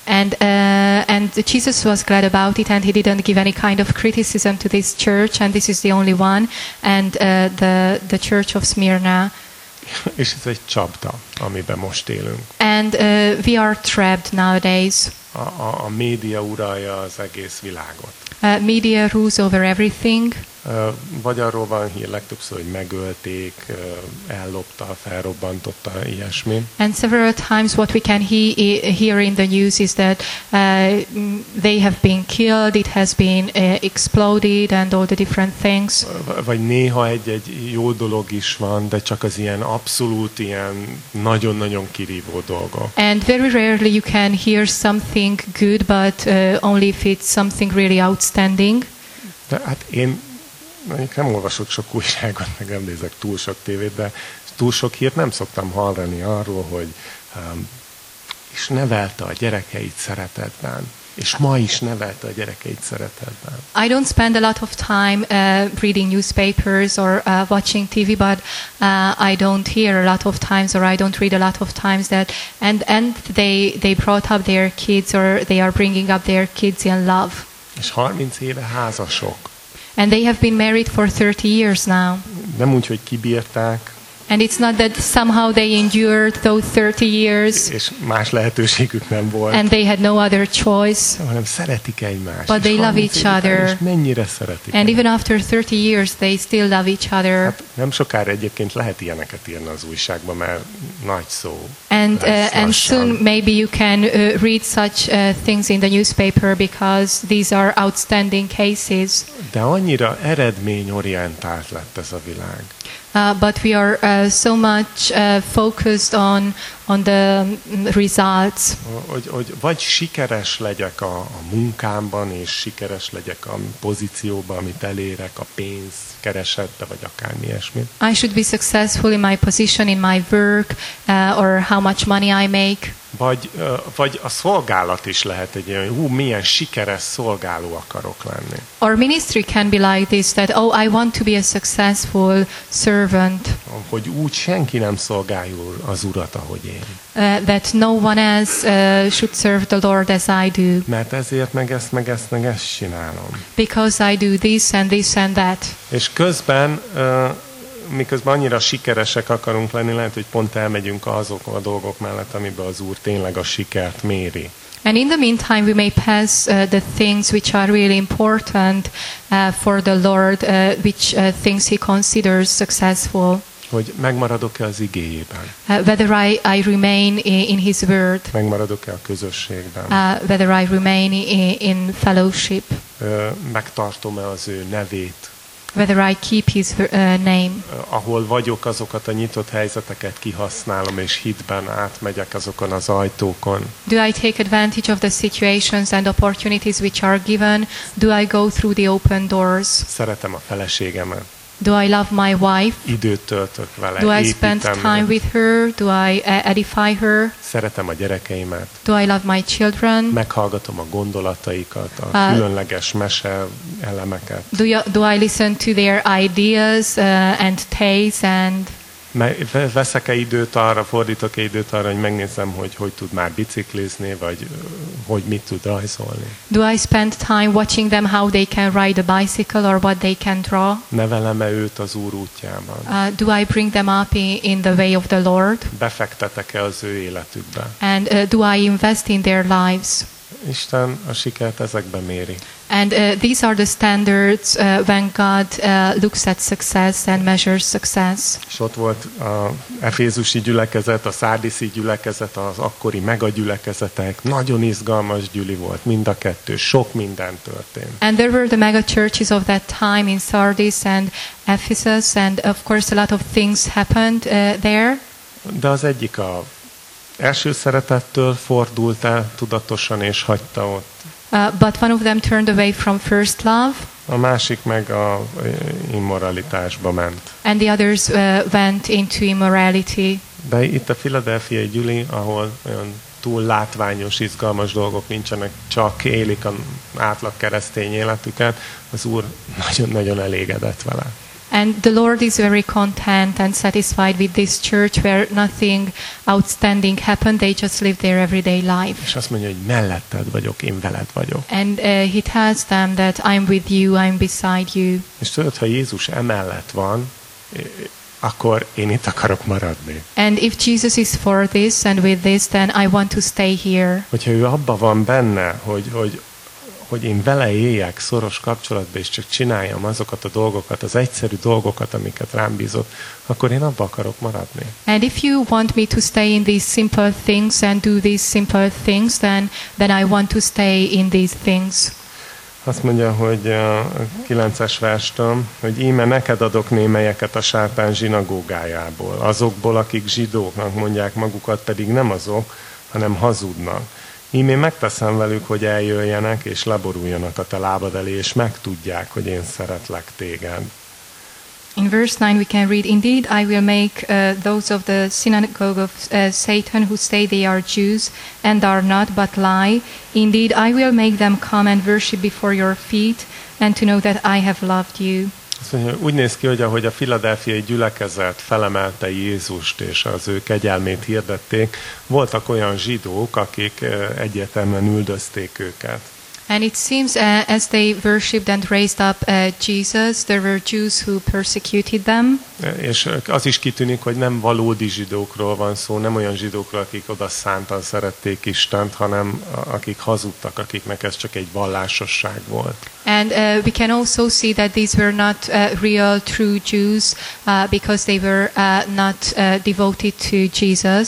And Jesus was glad about it, and he didn't give any kind of criticism to this church, and this is the only one, and the church of Smyrna. És ez egy csapda, amiben most élünk. And we are trapped nowadays. A média uralja az egész világot. Media rules over everything. Vagy arról van hír legtöbbször, hogy megölték, ellopta, felrobbantotta, ilyesmi. And several times what we can hear in the news is that they have been killed, it has been exploded and all the different things. Vagy néha egy jó dolog is van, de csak az ilyen abszolút, ilyen nagyon-nagyon kirívó dolgok. And very rarely you can hear something good, but only if it's something really outstanding. De hát én nem olvasok sok újságot, meg nem nézek túl sok tévét, de túl sok hírt nem szoktam hallani arról, hogy és nevelte a gyerekeit szeretetben. És ma is nevelte a gyerekeit szeretetben. I don't spend a lot of time reading newspapers or watching TV, but I don't hear a lot of times, or I don't read a lot of times that, and they brought up their kids, or they are bringing up their kids in love. És 30 éve házasok. And they have been married for 30 years now. Nem úgy, hogy kibírták. And it's not that somehow they endured those 30 years. És más lehetőségük nem volt. And they had no other choice. Hanem szeretik egymást. But they love each other. És mennyire szeretik. And even after 30 years they still love each other. Hát nem sokára egyébként lehet ilyeneket írni az újságban, mert nagy szó. And soon maybe you can read such things in the newspaper, because these are outstanding cases. De annyira eredményorientált lett ez a világ. But we are so much focused on the results. Hogy vagy sikeres legyek a munkámban, és sikeres legyek a pozícióban, amit elérek, a pénz keresetbe, vagy akármi ilyesmi. I should be successful in my position, in my work, or how much money I make. Vagy a szolgálat is lehet egy olyan, milyen sikeres szolgáló akarok lenni. Or ministry can be like this, that I want to be a successful servant. Hogy úgy senki nem szolgálja az Urat, ahogy én. That no one else should serve the Lord as I do. Mert ezért meg ezt csinálom. Because I do this and that. És közben miközben annyira sikeresek akarunk lenni, lehet, hogy pont elmegyünk azok a dolgok mellett, amiben az Úr tényleg a sikert méri. And in the meantime, we may pass the things which are really important for the Lord, which things He considers successful. Hogy megmaradok-e az igéjében? Whether I remain in His word. Megmaradok-e a közösségben? Whether I remain in fellowship. Megtartom-e az ő nevét? Whether I keep His name. Ahol vagyok, azokat a nyitott helyzeteket kihasználom, és hitben átmegyek azokon az ajtókon. Do I take advantage of the situations and opportunities which are given? Do I go through the open doors? Szeretem a feleségemet. Do I love my wife? Időt töltök vele. Do I spend time with her? Do I edify her? Szeretem a gyerekeimet. Do I love my children? Meghallgatom a gondolataikat, a különleges mese elemeket. Do I listen to their ideas and tastes and Veszek-e időt arra, fordítok-e időt arra, hogy megnézzem, hogy tud már biciklizni, vagy hogy mit tud rajzolni. Do I spend time watching them how they can ride a bicycle or what they can draw? Nevelem-e őt az Úr útjában? Do I bring them up in the way of the Lord? Befektetek-e az ő életükbe? And do I invest in their lives? Isten a sikert ezekben méri. And these are the standards when God looks at success and measures success. És ott volt az efézusi gyülekezet, a szárdiszi gyülekezet, az akkori megagyülekezetek. Nagyon izgalmas gyüli volt, mind a kettő. Sok minden történt. And there were the mega churches of that time in Sardis and Ephesus, and of course a lot of things happened there. De az egyik a első szeretettől fordult el tudatosan és hagyta ott. But one of them turned away from first love. A másik meg a immoralitásba ment. And the others went into immorality. De itt a Philadelphiai gyüli, ahol olyan túl látványos, izgalmas dolgok nincsenek, csak élik az átlag keresztény életüket, az Úr nagyon-nagyon elégedett vele. And the Lord is very content and satisfied with this church where nothing outstanding happened. They just live their everyday life. És azt mondja, hogy melletted vagyok, én veled vagyok. And he tells them that I'm with you, I'm beside you. És tudod, ha Jézus emellett van, akkor én itt akarok maradni. And if Jesus is for this and with this, then I want to stay here. Hogyha ő abban van benne, hogy én vele éljek szoros kapcsolatban, és csak csináljam azokat a dolgokat, az egyszerű dolgokat, amiket rám bízott, akkor én abba akarok maradni. And if you want me to stay in these simple things and do these simple things, then I want to stay in these things. Azt mondja, hogy a 9-es verstől, hogy íme neked adok némelyeket a sátán zsinagógájából, azokból, akik zsidóknak mondják magukat, pedig nem azok, hanem hazudnak. Íme megteszem velük, hogy eljöjjenek, és leboruljanak a te lábad elé, és megtudják, hogy én szeretlek téged. In verse 9 we can read, Indeed, I will make those of the synagogue of Satan who say they are Jews and are not, but lie. Indeed, I will make them come and worship before your feet, and to know that I have loved you. Azt mondja, úgy néz ki, hogy ahogy a filadelfiai gyülekezet felemelte Jézust, és az ő kegyelmét hirdették, voltak olyan zsidók, akik egyértelműen üldözték őket. And it seems as they worshipped and raised up Jesus, there were Jews who persecuted them. És az is kitűnik, hogy nem valódi zsidókról van szó, nem olyan zsidókról, akik oda szántan szerették Istent, hanem akik hazudtak, akiknek ez csak egy vallásosság volt. And we can also see that these were not real, true Jews because they were not devoted to Jesus.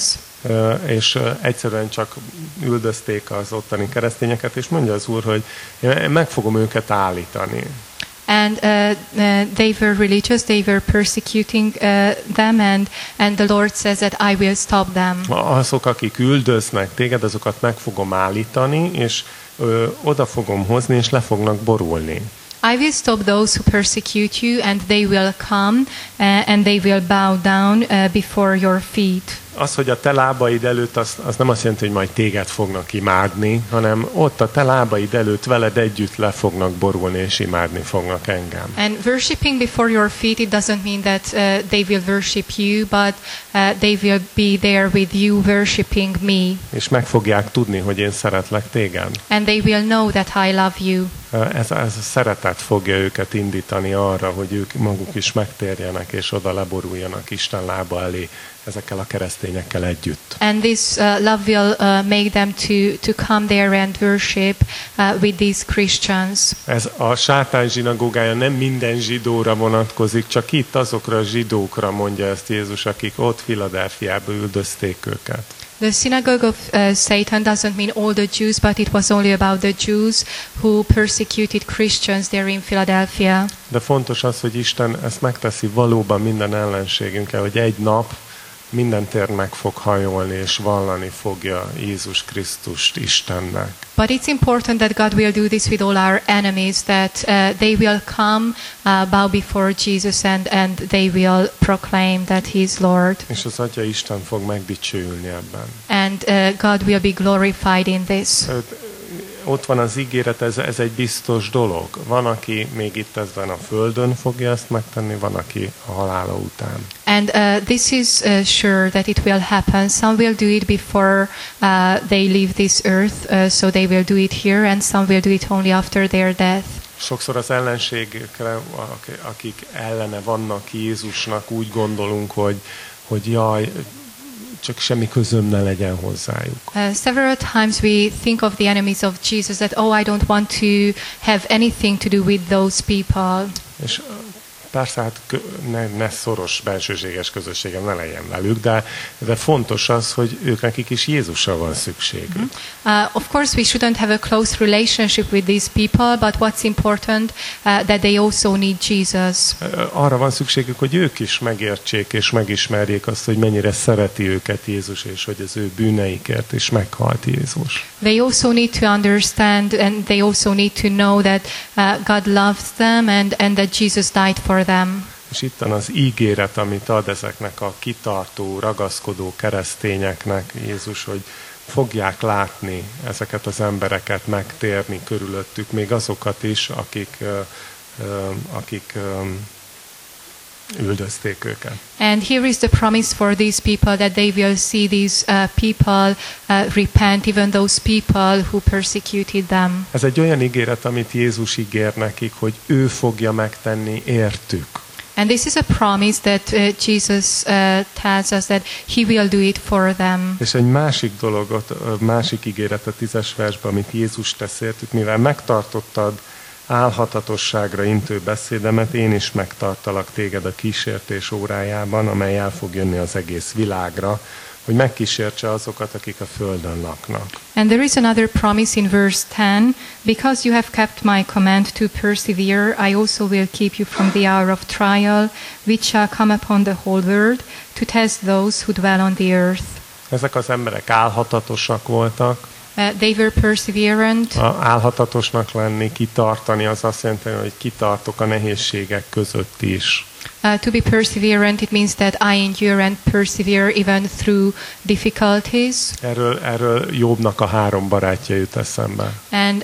És egyszerűen csak üldözték az ottani keresztényeket, és mondja az Úr, hogy én meg fogom őket állítani. And they were religious, they were persecuting them, and the Lord says that I will stop them. Azok, akik üldöznek téged, azokat meg fogom állítani, és oda fogom hozni, és le fognak borulni. I will stop those who persecute you, and they will come, and they will bow down before your feet. Az, hogy a te lábaid előtt, az nem azt jelenti, hogy majd téged fognak imádni, hanem ott a te lábaid előtt veled együtt le fognak borulni, és imádni fognak engem. And worshipping before your feet, it doesn't mean that they will worship you, but they will be there with you worshiping me. És meg fogják tudni, hogy én szeretlek téged. And they will know that I love you. Ez a szeretet fogja őket indítani arra, hogy ők maguk is megtérjenek, és oda leboruljanak Isten lába elé ezekkel a keresztényekkel együtt. And this love will make them to come there and worship with these Christians. Ez a sátán zsinagógája nem minden zsidóra vonatkozik, csak itt azokra a zsidókra mondja ezt Jézus, akik ott Filadelfiában üldözték őket. The synagogue of Satan doesn't mean all the Jews, but it was only about the Jews who persecuted Christians there in Philadelphia. De fontos az, hogy Isten ezt megteszi valóban minden ellenségünkkel, hogy egy nap minden tér meg fog hajolni, és vallani fogja Jézus Krisztust Istennek. But it's important that God will do this with all our enemies, that they will come, bow before Jesus, and they will proclaim that He is Lord. És az Atya Isten fog megdicsőülni ebben. And God will be glorified in this. Ott van az ígéret, ez egy biztos dolog. Van, aki még itt ezen a földön fogja ezt megtenni, van, aki a halála után. And this is sure that it will happen. Some will do it before they leave this earth, so they will do it here, and some will do it only after their death. Sokszor az ellenségekre, akik ellene vannak Jézusnak, úgy gondolunk, hogy jaj, csak semmi közöm ne legyen hozzájuk. Several times we think of the enemies of Jesus that, oh, I don't want to have anything to do with those people. És persze, hát ne szoros bensőséges közösségem ne legyen velük, de fontos az, hogy ők nekik is Jézusra van szükségük. Of course, we shouldn't have a close relationship with these people, but what's important that they also need Jesus. Arra van szükségük, hogy ők is megértsék és megismerjék azt, hogy mennyire szereti őket Jézus, és hogy az ő bűneikért is meghalt Jézus. They also need to understand, and they also need to know that God loves them, and that Jesus died for them. És itt van az ígéret, amit ad ezeknek a kitartó, ragaszkodó keresztényeknek Jézus, hogy fogják látni ezeket az embereket megtérni körülöttük, még azokat is, akik üldözték őket. And here is the promise for these people that they will see these people repent, even those people who persecuted them. Ez egy olyan ígéret, amit Jézus ígér nekik, hogy ő fogja megtenni értük. And this is a promise that Jesus tells us that he will do it for them. És egy másik dologot, másik ígéret a 10-es versben, amit Jézus tesz értük, mivel megtartottad álhatatosságra intő beszédemet, én is megtartalak téged a kísértés órájában, amely el fog jönni az egész világra, hogy megkísértse azokat, akik a földön laknak. And there is another promise in verse 10, because you have kept my command to persevere, I also will keep you from the hour of trial, which shall come upon the whole world, to test those who dwell on the earth. Ezek az emberek álhatatosak voltak. They were perseverant. Álhatatosnak lenni, kitartani, az azt jelenti, hogy kitartok a nehézségek között is. To be perseverant, it means that I endure and persevere even through difficulties. Erről Jobbnak a 3 barátja jut eszembe. And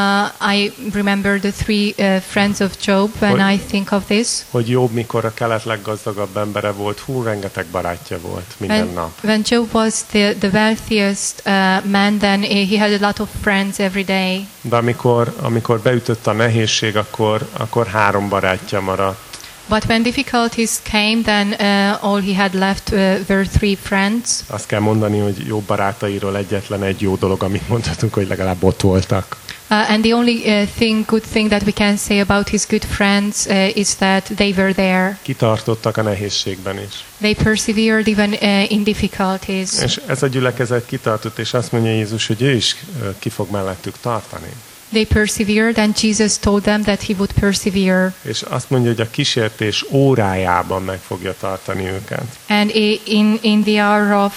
I remember the 3 friends of Job when I think of this. Hogy Jobb, mikor a kelet leggazdagabb embere volt, rengeteg barátja volt minden nap. When Job was the wealthiest man, then he had a lot of friends every day. De amikor beütött a nehézség, akkor 3 barátja maradt. But when difficulties came, then all he had left were 3 friends. Azt kell mondani, hogy Jobb barátairól egyetlen egy jó dolog, amit mondhatunk, hogy legalább ott voltak. And the only good thing that we can say about his good friends is that they were there. Kitartottak a nehézségben is. They persevered even in difficulties. És ez a gyülekezet kitartott, és azt mondja Jézus, hogy ő is ki fog mellettük tartani. They persevered, and Jesus told them that he would persevere. És azt mondja, hogy a kísértés órájában meg fogja tartani őket. And in the hour of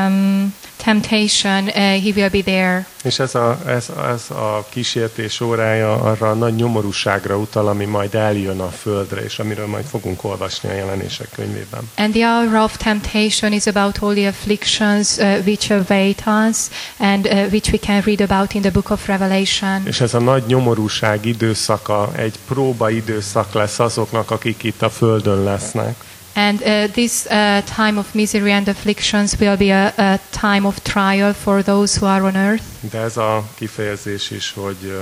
temptation, he will be there. És ez a kísértés órája arra a nagy nyomorúságra utal, ami majd eljön a földre, és amiről majd fogunk olvasni a Jelenések könyvében. And the hour of temptation is about all the afflictions which await us, and which we can read about in the book of Revelation. És ez a nagy nyomorúság időszaka egy próba időszak lesz azoknak, akik itt a földön lesznek. And this time of misery and afflictions will be a time of trial for those who are on earth. De ez a kifejezés is,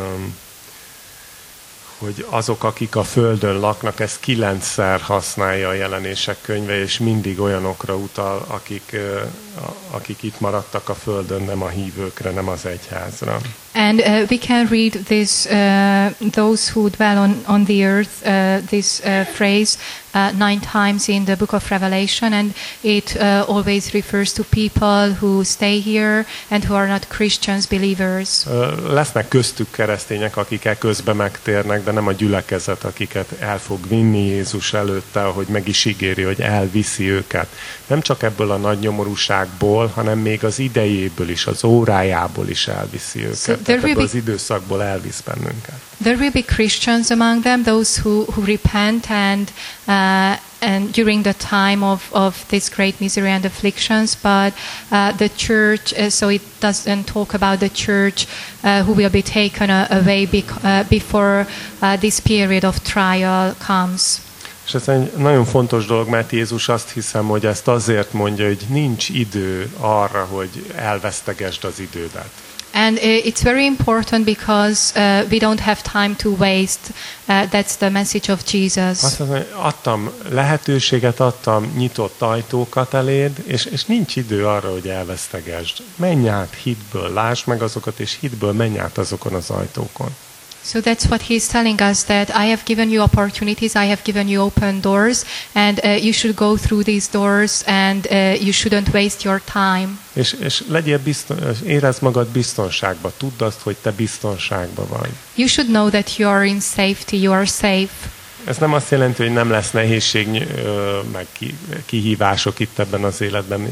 hogy azok, akik a földön laknak, ezt 9-szer használja a Jelenések könyve, és mindig olyanokra utal, akik itt maradtak a földön, nem a hívőkre, nem az egyházra. And we can read this, those who dwell on the earth, this phrase 9 times in the book of Revelation, and it always refers to people who stay here and who are not Christians, believers. Lesznek köztük keresztények, akik közben megtérnek, de nem a gyülekezet, akiket el fog vinni Jézus előtte, ahogy meg is ígéri, hogy elviszi őket. Nem csak ebből a nagy nyomorúságból, hanem még az idejéből is, az órájából is elviszi őket. Tehát ebből az időszakból elvisz bennünket. There will be Christians among them, those who repent and during the time of this great misery and afflictions, but the church, so it doesn't talk about the church who will be taken away before this period of trial comes. És ez egy nagyon fontos dolog, mert Jézus azt hiszem, hogy ezt azért mondja, hogy nincs idő arra, hogy elvesztegesd az idődet. And it's very important because we don't have time to waste. That's the message of Jesus. Azt mondja, adtam lehetőséget, adtam nyitott ajtókat eléd, és nincs idő arra, hogy elvesztegesd. Menj át hitből, lásd meg azokat, és hitből menj át azokon az ajtókon. So that's what he's telling us, that I have given you opportunities, I have given you open doors, and you should go through these doors, and you shouldn't waste your time. És legyél érezd magad biztonságban, tudd azt, hogy te biztonságban vagy. You should know that you are in safety, you are safe. Ez nem azt jelenti, hogy nem lesz nehézség, meg kihívások itt ebben az életben. Ezt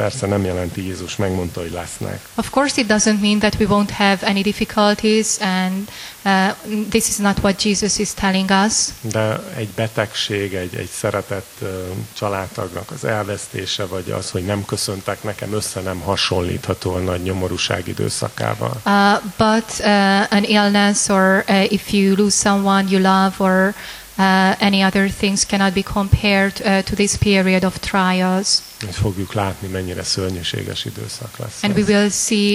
persze nem jelenti, Jézus megmondta, hogy lesznek. Of course, it doesn't mean that we won't have any difficulties, and this is not what Jesus is telling us. De egy betegség, egy szeretett családtagnak az elvesztése, vagy az, hogy nem köszöntek nekem, össze nem hasonlítható a nagy nyomorúság időszakával. But an illness, or if you lose someone you love, or any other things cannot be compared to this period of trials. És fogjuk látni, mennyire szörnyűséges időszak lesz. And we will see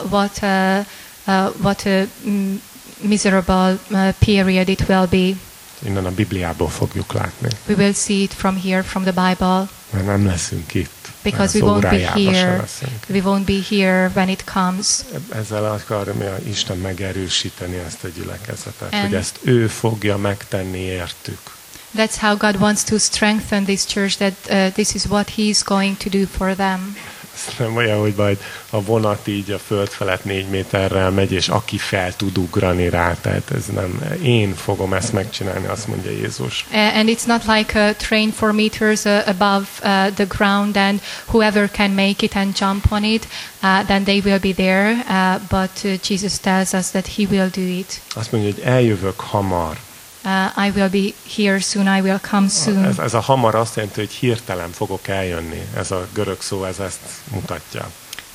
what a miserable period it will be. Innen a Bibliából fogjuk látni. We will see it from here, from the Bible. Mert nem leszünk itt. Because we won't be here. We won't be here when it comes. Ezzel akarja Isten megerősíteni ezt a gyülekezetet, hogy ezt ő fogja megtenni értük. That's how God wants to strengthen this church, that this is what He is going to do for them. Ez nem olyan, hogy majd a vonat így a föld felett 4 méterrel megy, és aki fel tud ugrani rá, tehát ez nem, én fogom ezt megcsinálni, azt mondja Jézus. And it's not like a train 4 meters above the ground, and whoever can make it and jump on it, then they will be there, but Jesus tells us that He will do it. Azt mondja, hogy eljövök hamar. I will be here soon, I will come soon. Ez a hamar azt jelenti, hogy hirtelen fogok eljönni. Ez a görög szó, ez ezt mutatja.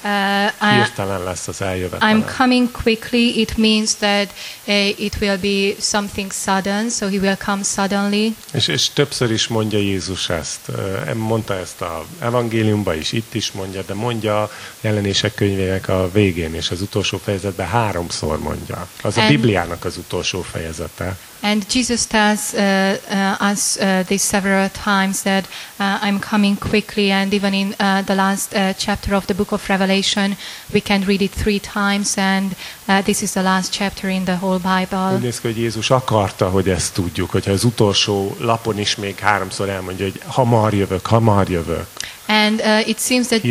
Hirtelen lesz az eljövetelem. I'm coming quickly. It means that it will be something sudden, so He will come suddenly. És többször is mondja Jézus ezt. Mondta ezt az evangéliumban is, itt is mondja, de mondja a Jelenések könyvének a végén, és az utolsó fejezetben 3-szor mondja. Az a Bibliának az utolsó fejezete. And Jesus tells us this several times that I'm coming quickly, and even in the last chapter of the book of Revelation, we can read it 3 times, and this is the last chapter in the whole Bible. Úgy néz ki, hogy Jézus akarta, hogy ezt tudjuk, hogyha az utolsó lapon is még 3-szor elmondja, hogy hamar jövök, hamar jövök. And it seems that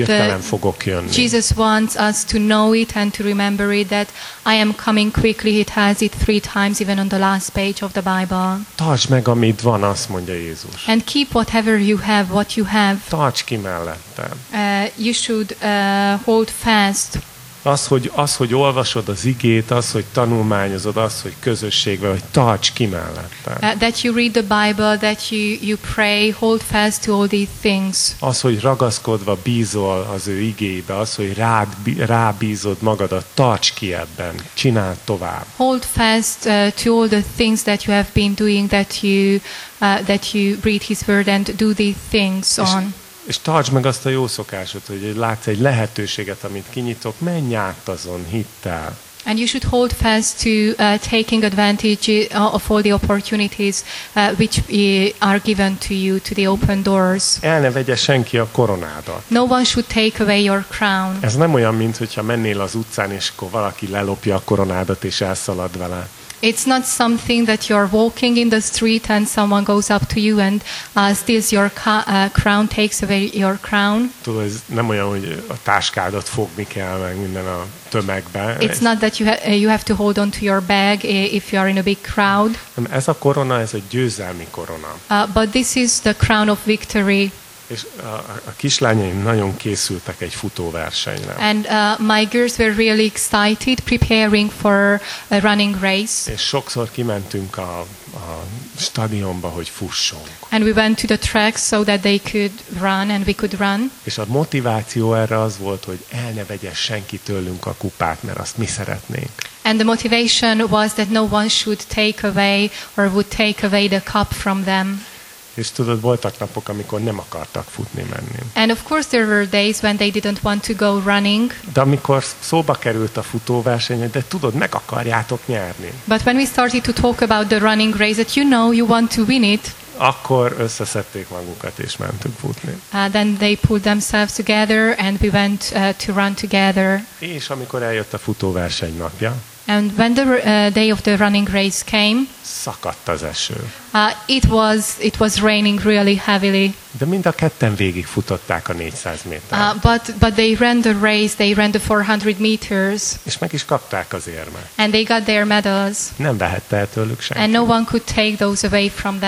Jesus wants us to know it and to remember it, that I am coming quickly. He tells it 3 times, even on the last page of the Bible. Tartsd meg, amit van, azt mondja Jézus. And keep whatever you have, what you have. Tarts ki mellettem. You should hold fast. Az, hogy olvasod az igét, az, hogy tanulmányozod, az, hogy közösségben, hogy tarts ki mellettem. That you read the Bible, that you pray, hold fast to all these things. Az, hogy ragaszkodva bízol az ő igébe, az, hogy rábízod magadat, tarts ki ebben, csináld tovább. Hold fast to all the things that you have been doing, that you read His word and do these things on. És tartsd meg azt a jó szokásot, hogy látsz egy lehetőséget, amit kinyitok, menj át azon hittel. And you should hold fast to taking advantage of all the opportunities which are given to you, to the open doors. El ne vegye senki a koronádat. No one should take away your crown. Ez nem olyan, mint hogyha mennél az utcán, és akkor valaki lelopja a koronádat, és elszalad vele. It's not something that you're walking in the street and someone goes up to you and steals your crown, takes away your crown. Tudod, ez nem olyan, hogy a táskádat fogni kell meg minden a tömegben. It's not that you have to hold on to your bag if you are in a big crowd. Ez a korona, ez a győzelmi korona. But this is the crown of victory. És a kislányaim nagyon készültek egy futóversenyre. And my girls were really excited, preparing for a running race. És sokszor kimentünk a stadionba, hogy fussunk. And we went to the track so that they could run and we could run. És a motiváció erre az volt, hogy el ne vegye senki tőlünk a kupát, mert azt mi szeretnénk. And the motivation was that no one should take away or would take away the cup from them. És tudod, voltak napok, amikor nem akartak futni menni. And of course there were days when they didn't want to go running. De amikor szóba került a futóverseny, de tudod, meg akarjátok nyerni. But when we started to talk about the running race, that you want to win it. Akkor összeszedték magukat és mentünk futni. Then they pulled themselves together and we went to run together. És amikor eljött a futóverseny napja, and when the day of the running race came, szakadt az eső. It was raining really heavily. De mind a ketten végig futották a 400 métert. But they ran the race, they ran the 400 meters. És meg is kapták az érmet. And they got their medals. Nem vehette el tőlük senki. And no one could take those away from them.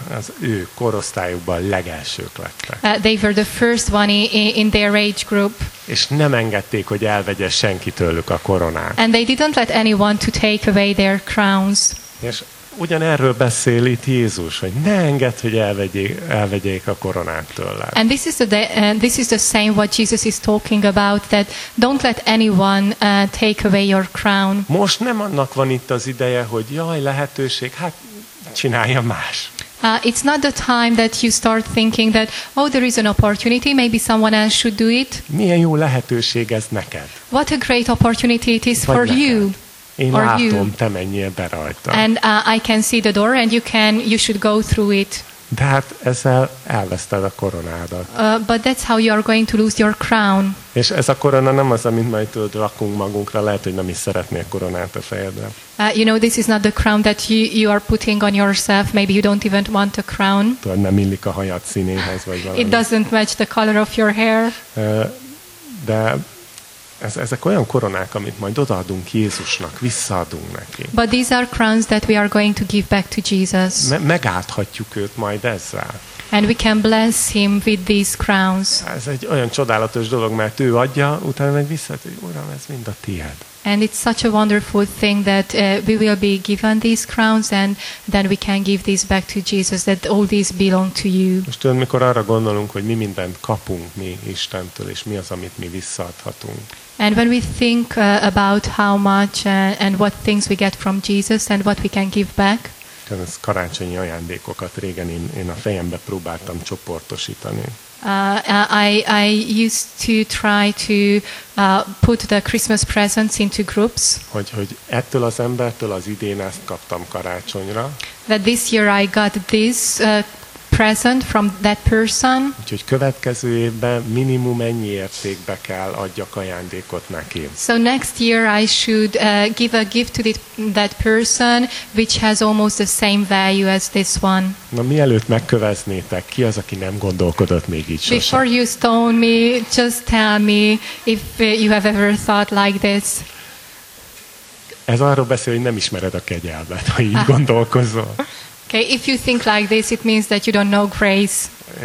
az ő korosztályukban legelsők lettek. They were the first one in their age group. És nem engedték, hogy elvegye senki tőlük a koronát. And they didn't let anyone to take away their crowns. És ugyanerről beszél itt Jézus, hogy ne engedd, hogy elvegyék a koronát tőle. And this is the same what Jesus is talking about, that don't let anyone take away your crown. Most nem annak van itt az ideje, hogy jaj, lehetőség, hát csinálja más. It's not the time that you start thinking that, oh, there is an opportunity, maybe someone else should do it. Milyen jó lehetőség ez neked. What a great opportunity it is Vagy for neked. you. Én Or látom, you. te menjél be rajta. And I can see the door and you should go through it. De hát ezzel elveszted a koronádat. But that's how you are going to lose your crown. És ez a korona nem az, amit majd tudod, rakunk magunkra, lehet, hogy nem is szeretnél koronát a fejedre. You know, this is not the crown that you are putting on yourself. Maybe you don't even want a crown. Tudod, nem illik a hajad színéhez, vagy valami. It doesn't match the color of your hair. De ezek olyan koronák, amit majd odaadunk Jézusnak, visszaadunk neki. But these are crowns that we are going to give back to Jesus. Megáldhatjuk őt majd ezzel. And we can bless him with these crowns. Ez egy olyan csodálatos dolog, mert ő adja, utána meg visszaad, hogy Uram, ez mind a tiéd. And it's such a wonderful thing that we will be given these crowns and then we can give these back to Jesus, that all these belong to you. Most tudod, mikor arra gondolunk, hogy mi mindent kapunk mi Istentől, és mi az, amit mi visszaadhatunk. And when we think about how much and what things we get from Jesus and what we can give back, Ez karácsonyi ajándékokat régen én a fejembe próbáltam csoportosítani. I used to try to put the Christmas presents into groups. Hogy ettől az embertől az idén ezt kaptam karácsonyra. That this year I got this present from that person. Úgyhogy következő évben minimum ennyi értékbe kell adjak ajándékot neki. So next year I should give a gift to that person which has almost the same value as this one. Na, mielőtt megköveznétek, ki az, aki nem gondolkodott még így Before sosem? you stone me, just tell me if you have ever thought like this. Ez arról beszél, hogy nem ismered a kegyelmet, ha így gondolkozol. Okay, if you think like this, it means that you don't know grace.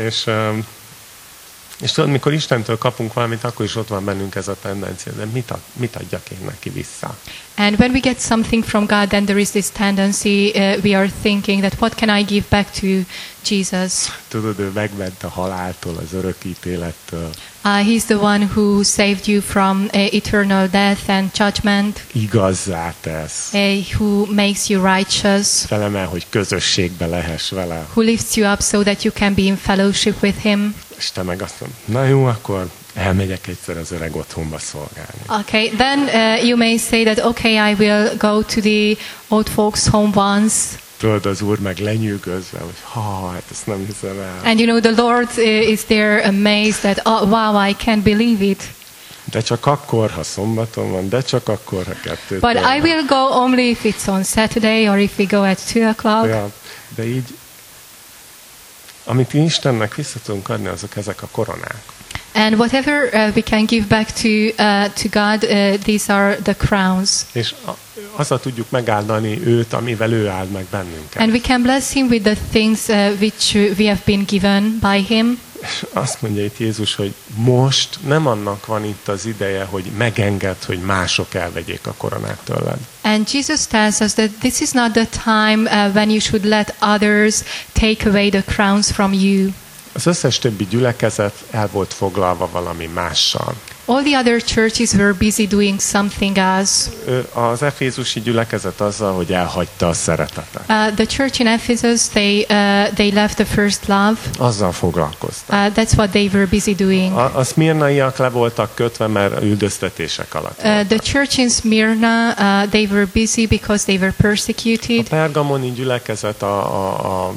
És tudod, mikor Istentől kapunk valamit, akkor is ott van bennünk ez a tendencia, de mit adjak én neki vissza? And when we get something from God, then there is this tendency, we are thinking that what can I give back to Jesus? Tudod, ő megment a haláltól, az örök ítélettől. He's the one who saved you from eternal death and judgment. Igazzá tesz. Who makes you righteous. Felemel, hogy közösségbe lehess vele. Who lifts you up so that you can be in fellowship with him. És te meg azt mondod, na jó, akkor elmegyek egyszer az öreg otthonba szolgálni. Okay, then you may say that, okay, I will go to the old folks' home once. Tudod, az Úr meg lenyűgözve, hogy hát ezt nem hiszem el. And you know, the Lord is there amazed that, oh, wow, I can't believe it. De csak akkor, ha szombaton van, de csak akkor, ha 2-től But van. I will go only if it's on Saturday or if we go at 2 o'clock. Ja, de így, amit Istennek vissza tudunk adni, azok ezek a koronák. And whatever we can give back to God, these are the crowns. És azzal tudjuk megáldani őt, amivel ő áld meg bennünket. And we can bless him with the things which we have been given by him. És azt mondja itt Jézus, hogy most nem annak van itt az ideje, hogy megenged, hogy mások elvegyék a koronát tőled. And Jesus tells us that this is not the time when you should let others take away the crowns from you. Az összes többi gyülekezet el volt foglalva valami mással. All the other churches were busy doing something else. Az efézusi gyülekezet azzal, hogy elhagyta a szeretetet. The church in Ephesus, they left the first love. Azzal foglalkoztak. That's what they were busy doing. A szmirnaiak le voltak kötve, mert üldöztetések alatt voltak. The church in Smyrna, they were busy because they were A persecuted. pergamoni gyülekezet a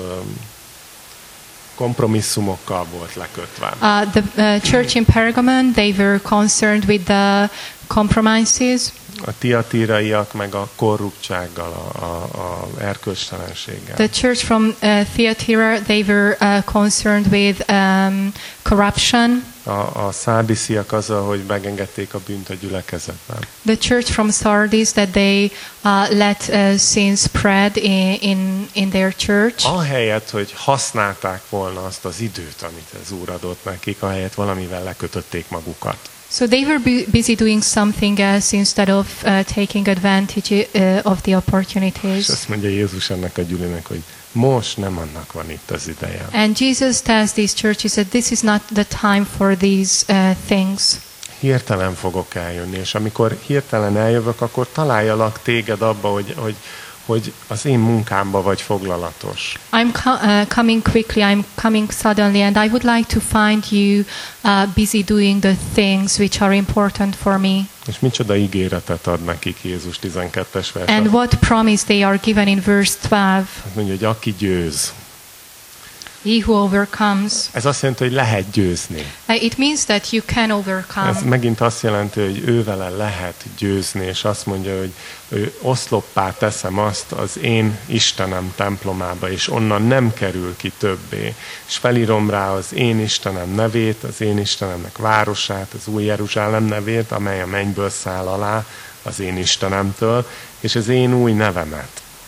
kompromisszumokkal volt lekötve. The church in Pergamon, they were concerned with the compromises. A tiatiraiak meg a korruptsággal, a erkölcstelenséggel. The church from Thyatira, they were concerned with corruption. a szárdisziak azzal, hogy megengedték a bűnt a gyülekezetben. The church from Sardis, that they let sin spread in their church. Ahelyett, hogy használták volna azt az időt, amit az Úr adott nekik, ahelyett valamivel lekötötték magukat. So they were busy doing something else instead of taking advantage of the opportunities. És azt mondja Jézus ennek a gyülének, hogy most nem annak van itt az ideje. And Jesus tells these churches that this is not the time for these things. Hirtelen fogok eljönni, és amikor hirtelen eljövök, akkor találjalak téged abba, hogy az én munkámba vagy foglalatos. I'm coming quickly, I'm coming suddenly, and I would like to find you busy doing the things which are important for me. És micsoda ígéretet ad nekik Jézus 12-es vers. And what promise they are given in verse 12. Azt mondja, hogy aki győz. He who overcomes. Ez azt jelenti, hogy lehet győzni. It means that you can overcome. Ez megint azt jelenti, hogy ővele lehet győzni, és azt mondja, hogy ő oszloppá teszem azt az én Istenem templomába, és onnan nem kerül ki többé. És felírom rá az én Istenem nevét, az én Istenemnek városát, az új Jeruzsálem nevét, amely a mennyből száll alá az én Istenemtől, és az én új nevemet.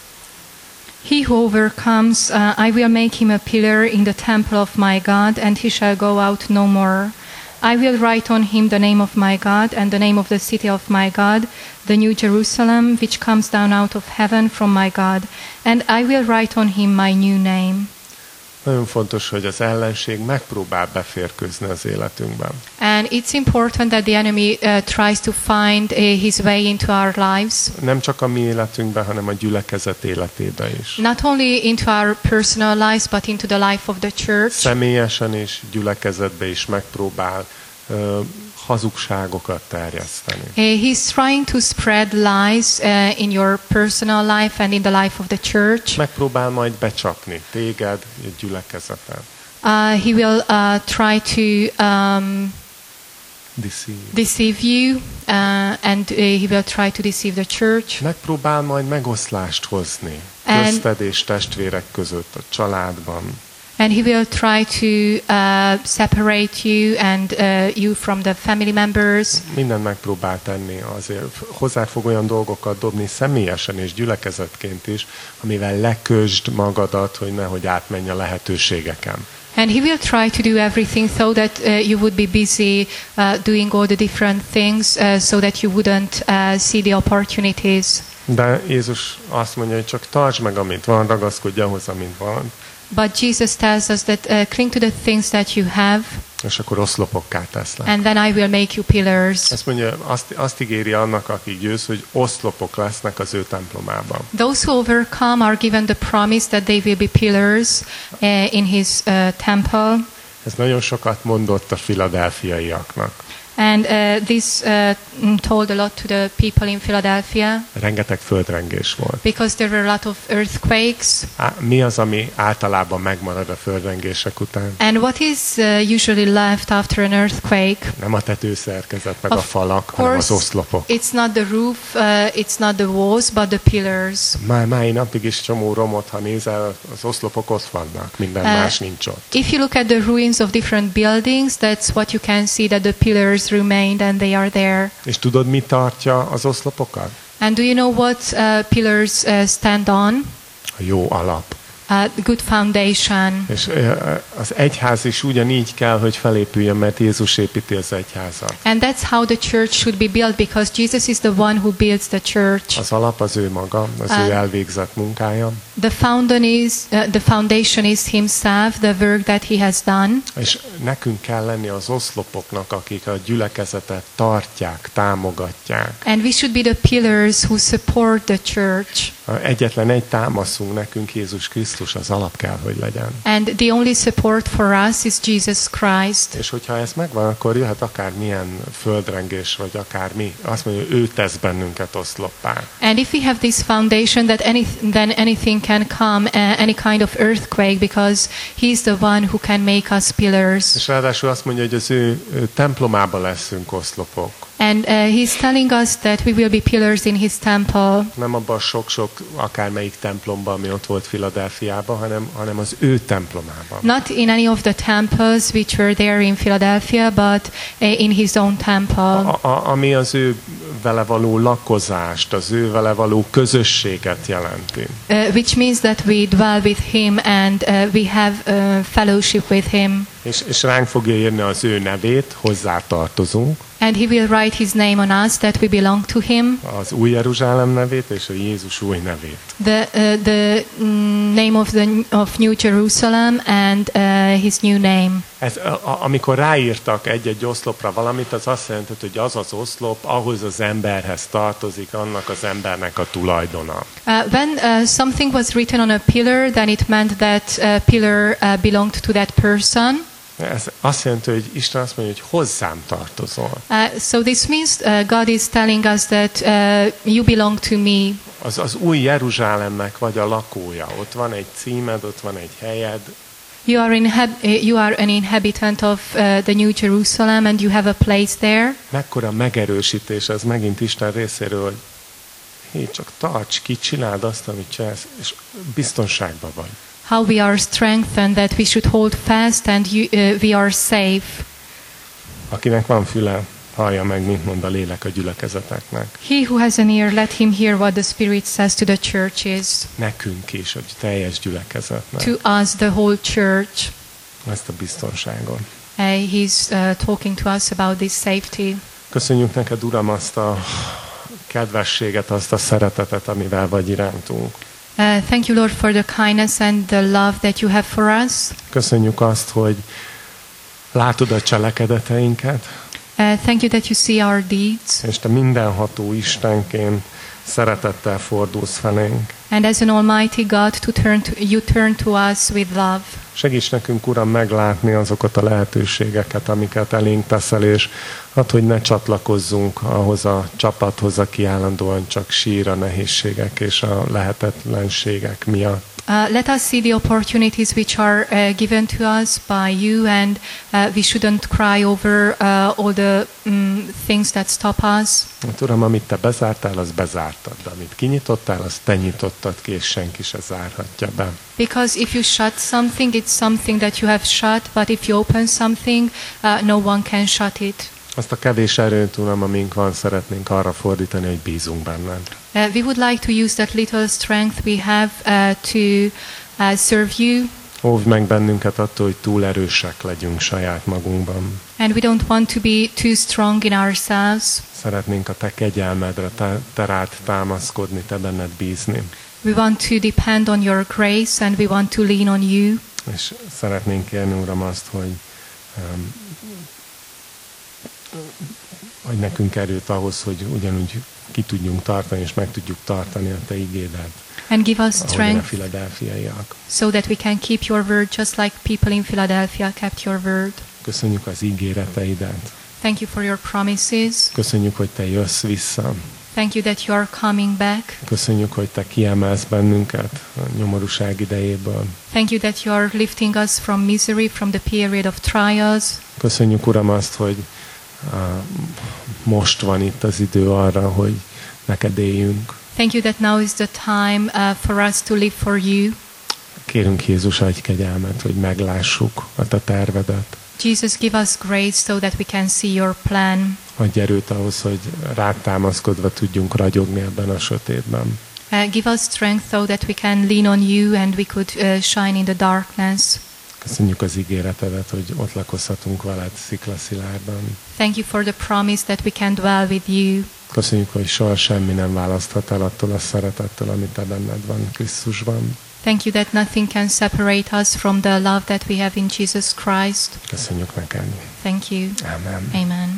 He who overcomes, I will make him a pillar in the temple of my God, and he shall go out no more. I will write on him the name of my God and the name of the city of my God, the new Jerusalem, which comes down out of heaven from my God, and I will write on him my new name. Nagyon fontos, hogy az ellenség megpróbál beférkőzni az életünkben. And it's important that the enemy tries to find his way into our lives. Nem csak a mi életünkben, hanem a gyülekezet életébe is. Not only into our personal lives, but into the life of the church. Személyesen is, gyülekezetbe is megpróbál hazugságokat terjeszteni. He's trying to spread lies in your personal life and in the life of the church. Megpróbál majd becsapni téged, egy gyülekezetet. He will try to deceive you, and he will try to deceive the church. Megpróbál majd megoszlást hozni közted és testvérek között a családban. And he will try to separate you and you from the family members. Mindent megpróbál tenni azért. Hozzá fog olyan dolgokat dobni személyesen és gyülekezetként is, amivel lekösd magadat, hogy nehogy átmenj a lehetőségeken. And he will try to do everything so that you would be busy doing all the different things so that you wouldn't see the opportunities. De Jézus azt mondja, hogy csak tartsd meg, amit van, ragaszkodj ahhoz, amit van. But Jesus tells us that cling to the things that you have. És akkor oszlopokká teszlek. And then I will make you pillars. Ezt mondja, azt ígéri annak, aki győz, hogy oszlopok lesznek az ő templomában. Those who overcome are given the promise that they will be pillars in his temple. Ez nagyon sokat mondott a filadelfiaiaknak. And this told a lot to the people in Philadelphia. Rengeteg földrengés volt. Because there were a lot of earthquakes. Mi az, ami általában megmarad a földrengések után? And what is usually left after an earthquake? Nem a tetőszerkezet, meg a falak, hanem az oszlopok. It's not the roof, it's not the walls, but the pillars. Mai napig is csomó romot, ha nézel, az oszlopok ott vannak, minden más nincs ott. If you look at the ruins of different buildings, that's what you can see, that the pillars remained and they are there. És tudod, mi tartja az oszlopokat? And do you know what pillars stand on? A jó alap. Good foundation. És az egyház is ugyanígy kell, hogy felépüljön, mert Jézus építi az egyházat. And that's how the church should be built, because Jesus is the one who builds the church. Az alap az ő maga, az ő elvégzett munkája. The foundation is himself, the work that he has done. És nekünk kell lenni az oszlopoknak, akik a gyülekezetet tartják, támogatják. And we should be the pillars who support the church. Egyetlen egy támaszunk nekünk, Jézus Krisztus, az alap kell, hogy legyen. And the only support for us is Jesus Christ. És hogyha ez megvan, akkor jöhet akár milyen földrengés, vagy akár mi. Azt mondja, ő tesz bennünket oszloppá. And if we have this foundation, then anything can come, any kind of earthquake, because he's the one who can make us pillars. És ráadásul azt mondja, hogy az ő templomába leszünk oszlopok. And he's telling us that we will be pillars in his temple. Nem abban sok-sok akármelyik templomban, ami ott volt Philadelphiában, hanem az ő templomában. Not in any of the temples which were there in Philadelphia, but in his own temple. Ami az ő vele való lakozást, az ő vele való közösséget jelenti. Which means that we dwell with him and we have fellowship with him. És ránk fogja írni az ő nevét, hozzá tartozunk. And he will write his name on us, that we belong to him. Az új Jeruzsálem nevét és a Jézus új nevét. The name of New Jerusalem and his new name. Amikor ráírtak egy-egy oszlopra valamit, az azt jelenti, hogy az az oszlop ahhoz az emberhez tartozik, annak az embernek a tulajdona. When something was written on a pillar, then it meant that pillar belonged to that person. Ez azt jelenti, hogy Isten azt mondja, hogy hozzám tartozol. So this means God is telling us that you belong to me. Az új Jeruzsálemnek vagy a lakója. Ott van egy címed, ott van egy helyed. You are an inhabitant of the New Jerusalem and you have a place there. Mekkora megerősítés ez megint Isten részéről, hogy hé, csak tarts ki, csináld azt, amit csinálsz, és biztonságban vagy. How we are strengthened, that we should hold fast and we are safe. Akinek van füle, hallja meg, mint mond a lélek a gyülekezeteknek. He who has an ear, let him hear what the Spirit says to the churches. Nekünk is, a teljes gyülekezetnek. To us, the whole church. Ezt a biztonságot. He's talking to us about this safety. Köszönjük neked, Uram, azt a kedvességet, azt a szeretetet, amivel vagy irántunk. Thank you, Lord, for the kindness and the love that you have for us. Köszönjük azt, hogy látod a cselekedeteinket. Thank you that you see our deeds. És te mindenható Istenként szeretettel fordulsz felénk. And as an almighty God, you turn to us with love. Segíts nekünk, Uram, meglátni azokat a lehetőségeket, amiket elénk teszel, és add, hogy ne csatlakozzunk ahhoz a csapathoz, aki állandóan csak sír a nehézségek és a lehetetlenségek miatt. Let us see the opportunities which are given to us by you, and we shouldn't cry over all the things that stop us. Hát, Uram, amit te bezártál, az bezártad, de amit kinyitottál, azt te nyitottad ki, és senki se zárhatja be. Because if you shut something, it's something that you have shut, but if you open something, no one can shut it. Azt a kevés erőt, Uram, amink van, szeretnénk arra fordítani, hogy bízunk benned. We would like to use that little strength we have to serve you. Óvj meg bennünket attól, hogy túl erősek legyünk saját magunkban. And we don't want to be too strong in ourselves. Szeretnénk a te kegyelmedre, te rád támaszkodni, te benned bízni. We want to depend on your grace, and we want to lean on you. És szeretnénk kérni, Uram, azt, hogy nekünk erőt ahhoz, hogy ugyanúgy ki tudjunk tartani, és meg tudjuk tartani a te igédet. And give us strength Philadelphiaiak. so that we can keep your word just like people in Philadelphia kept your word. Köszönjük az ígéreteidet. Thank you for your promises. Köszönjük, hogy te jössz vissza. Thank you that you are coming back. Köszönjük, hogy te kiemelsz bennünket a nyomorúság idejéből. Thank you that you are lifting us from misery, from the period of trials. Köszönjük, Uram, azt, hogy most van itt az idő arra, hogy neked éljünk. Thank you that now is the time for us to live for you. Kérünk, Jézus, adj kegyelmet, hogy meglássuk a te tervedet. Jesus, give us grace so that we can see your plan. Adj erőt ahhoz, hogy rád támaszkodva tudjunk ragyogni ebben a sötétben. Give us strength so that we can lean on you and we could shine in the darkness. Köszönjük az ígéretedet, hogy ott lakozhatunk veled sziklaszilárdan. Thank you for the promise that we can dwell with you. Köszönjük, hogy soha semmi nem választhat el attól a szeretettől, amit te benned van Krisztusban. Thank you that nothing can separate us from the love that we have in Jesus Christ. Köszönjük neked. Thank you. Amen. Amen.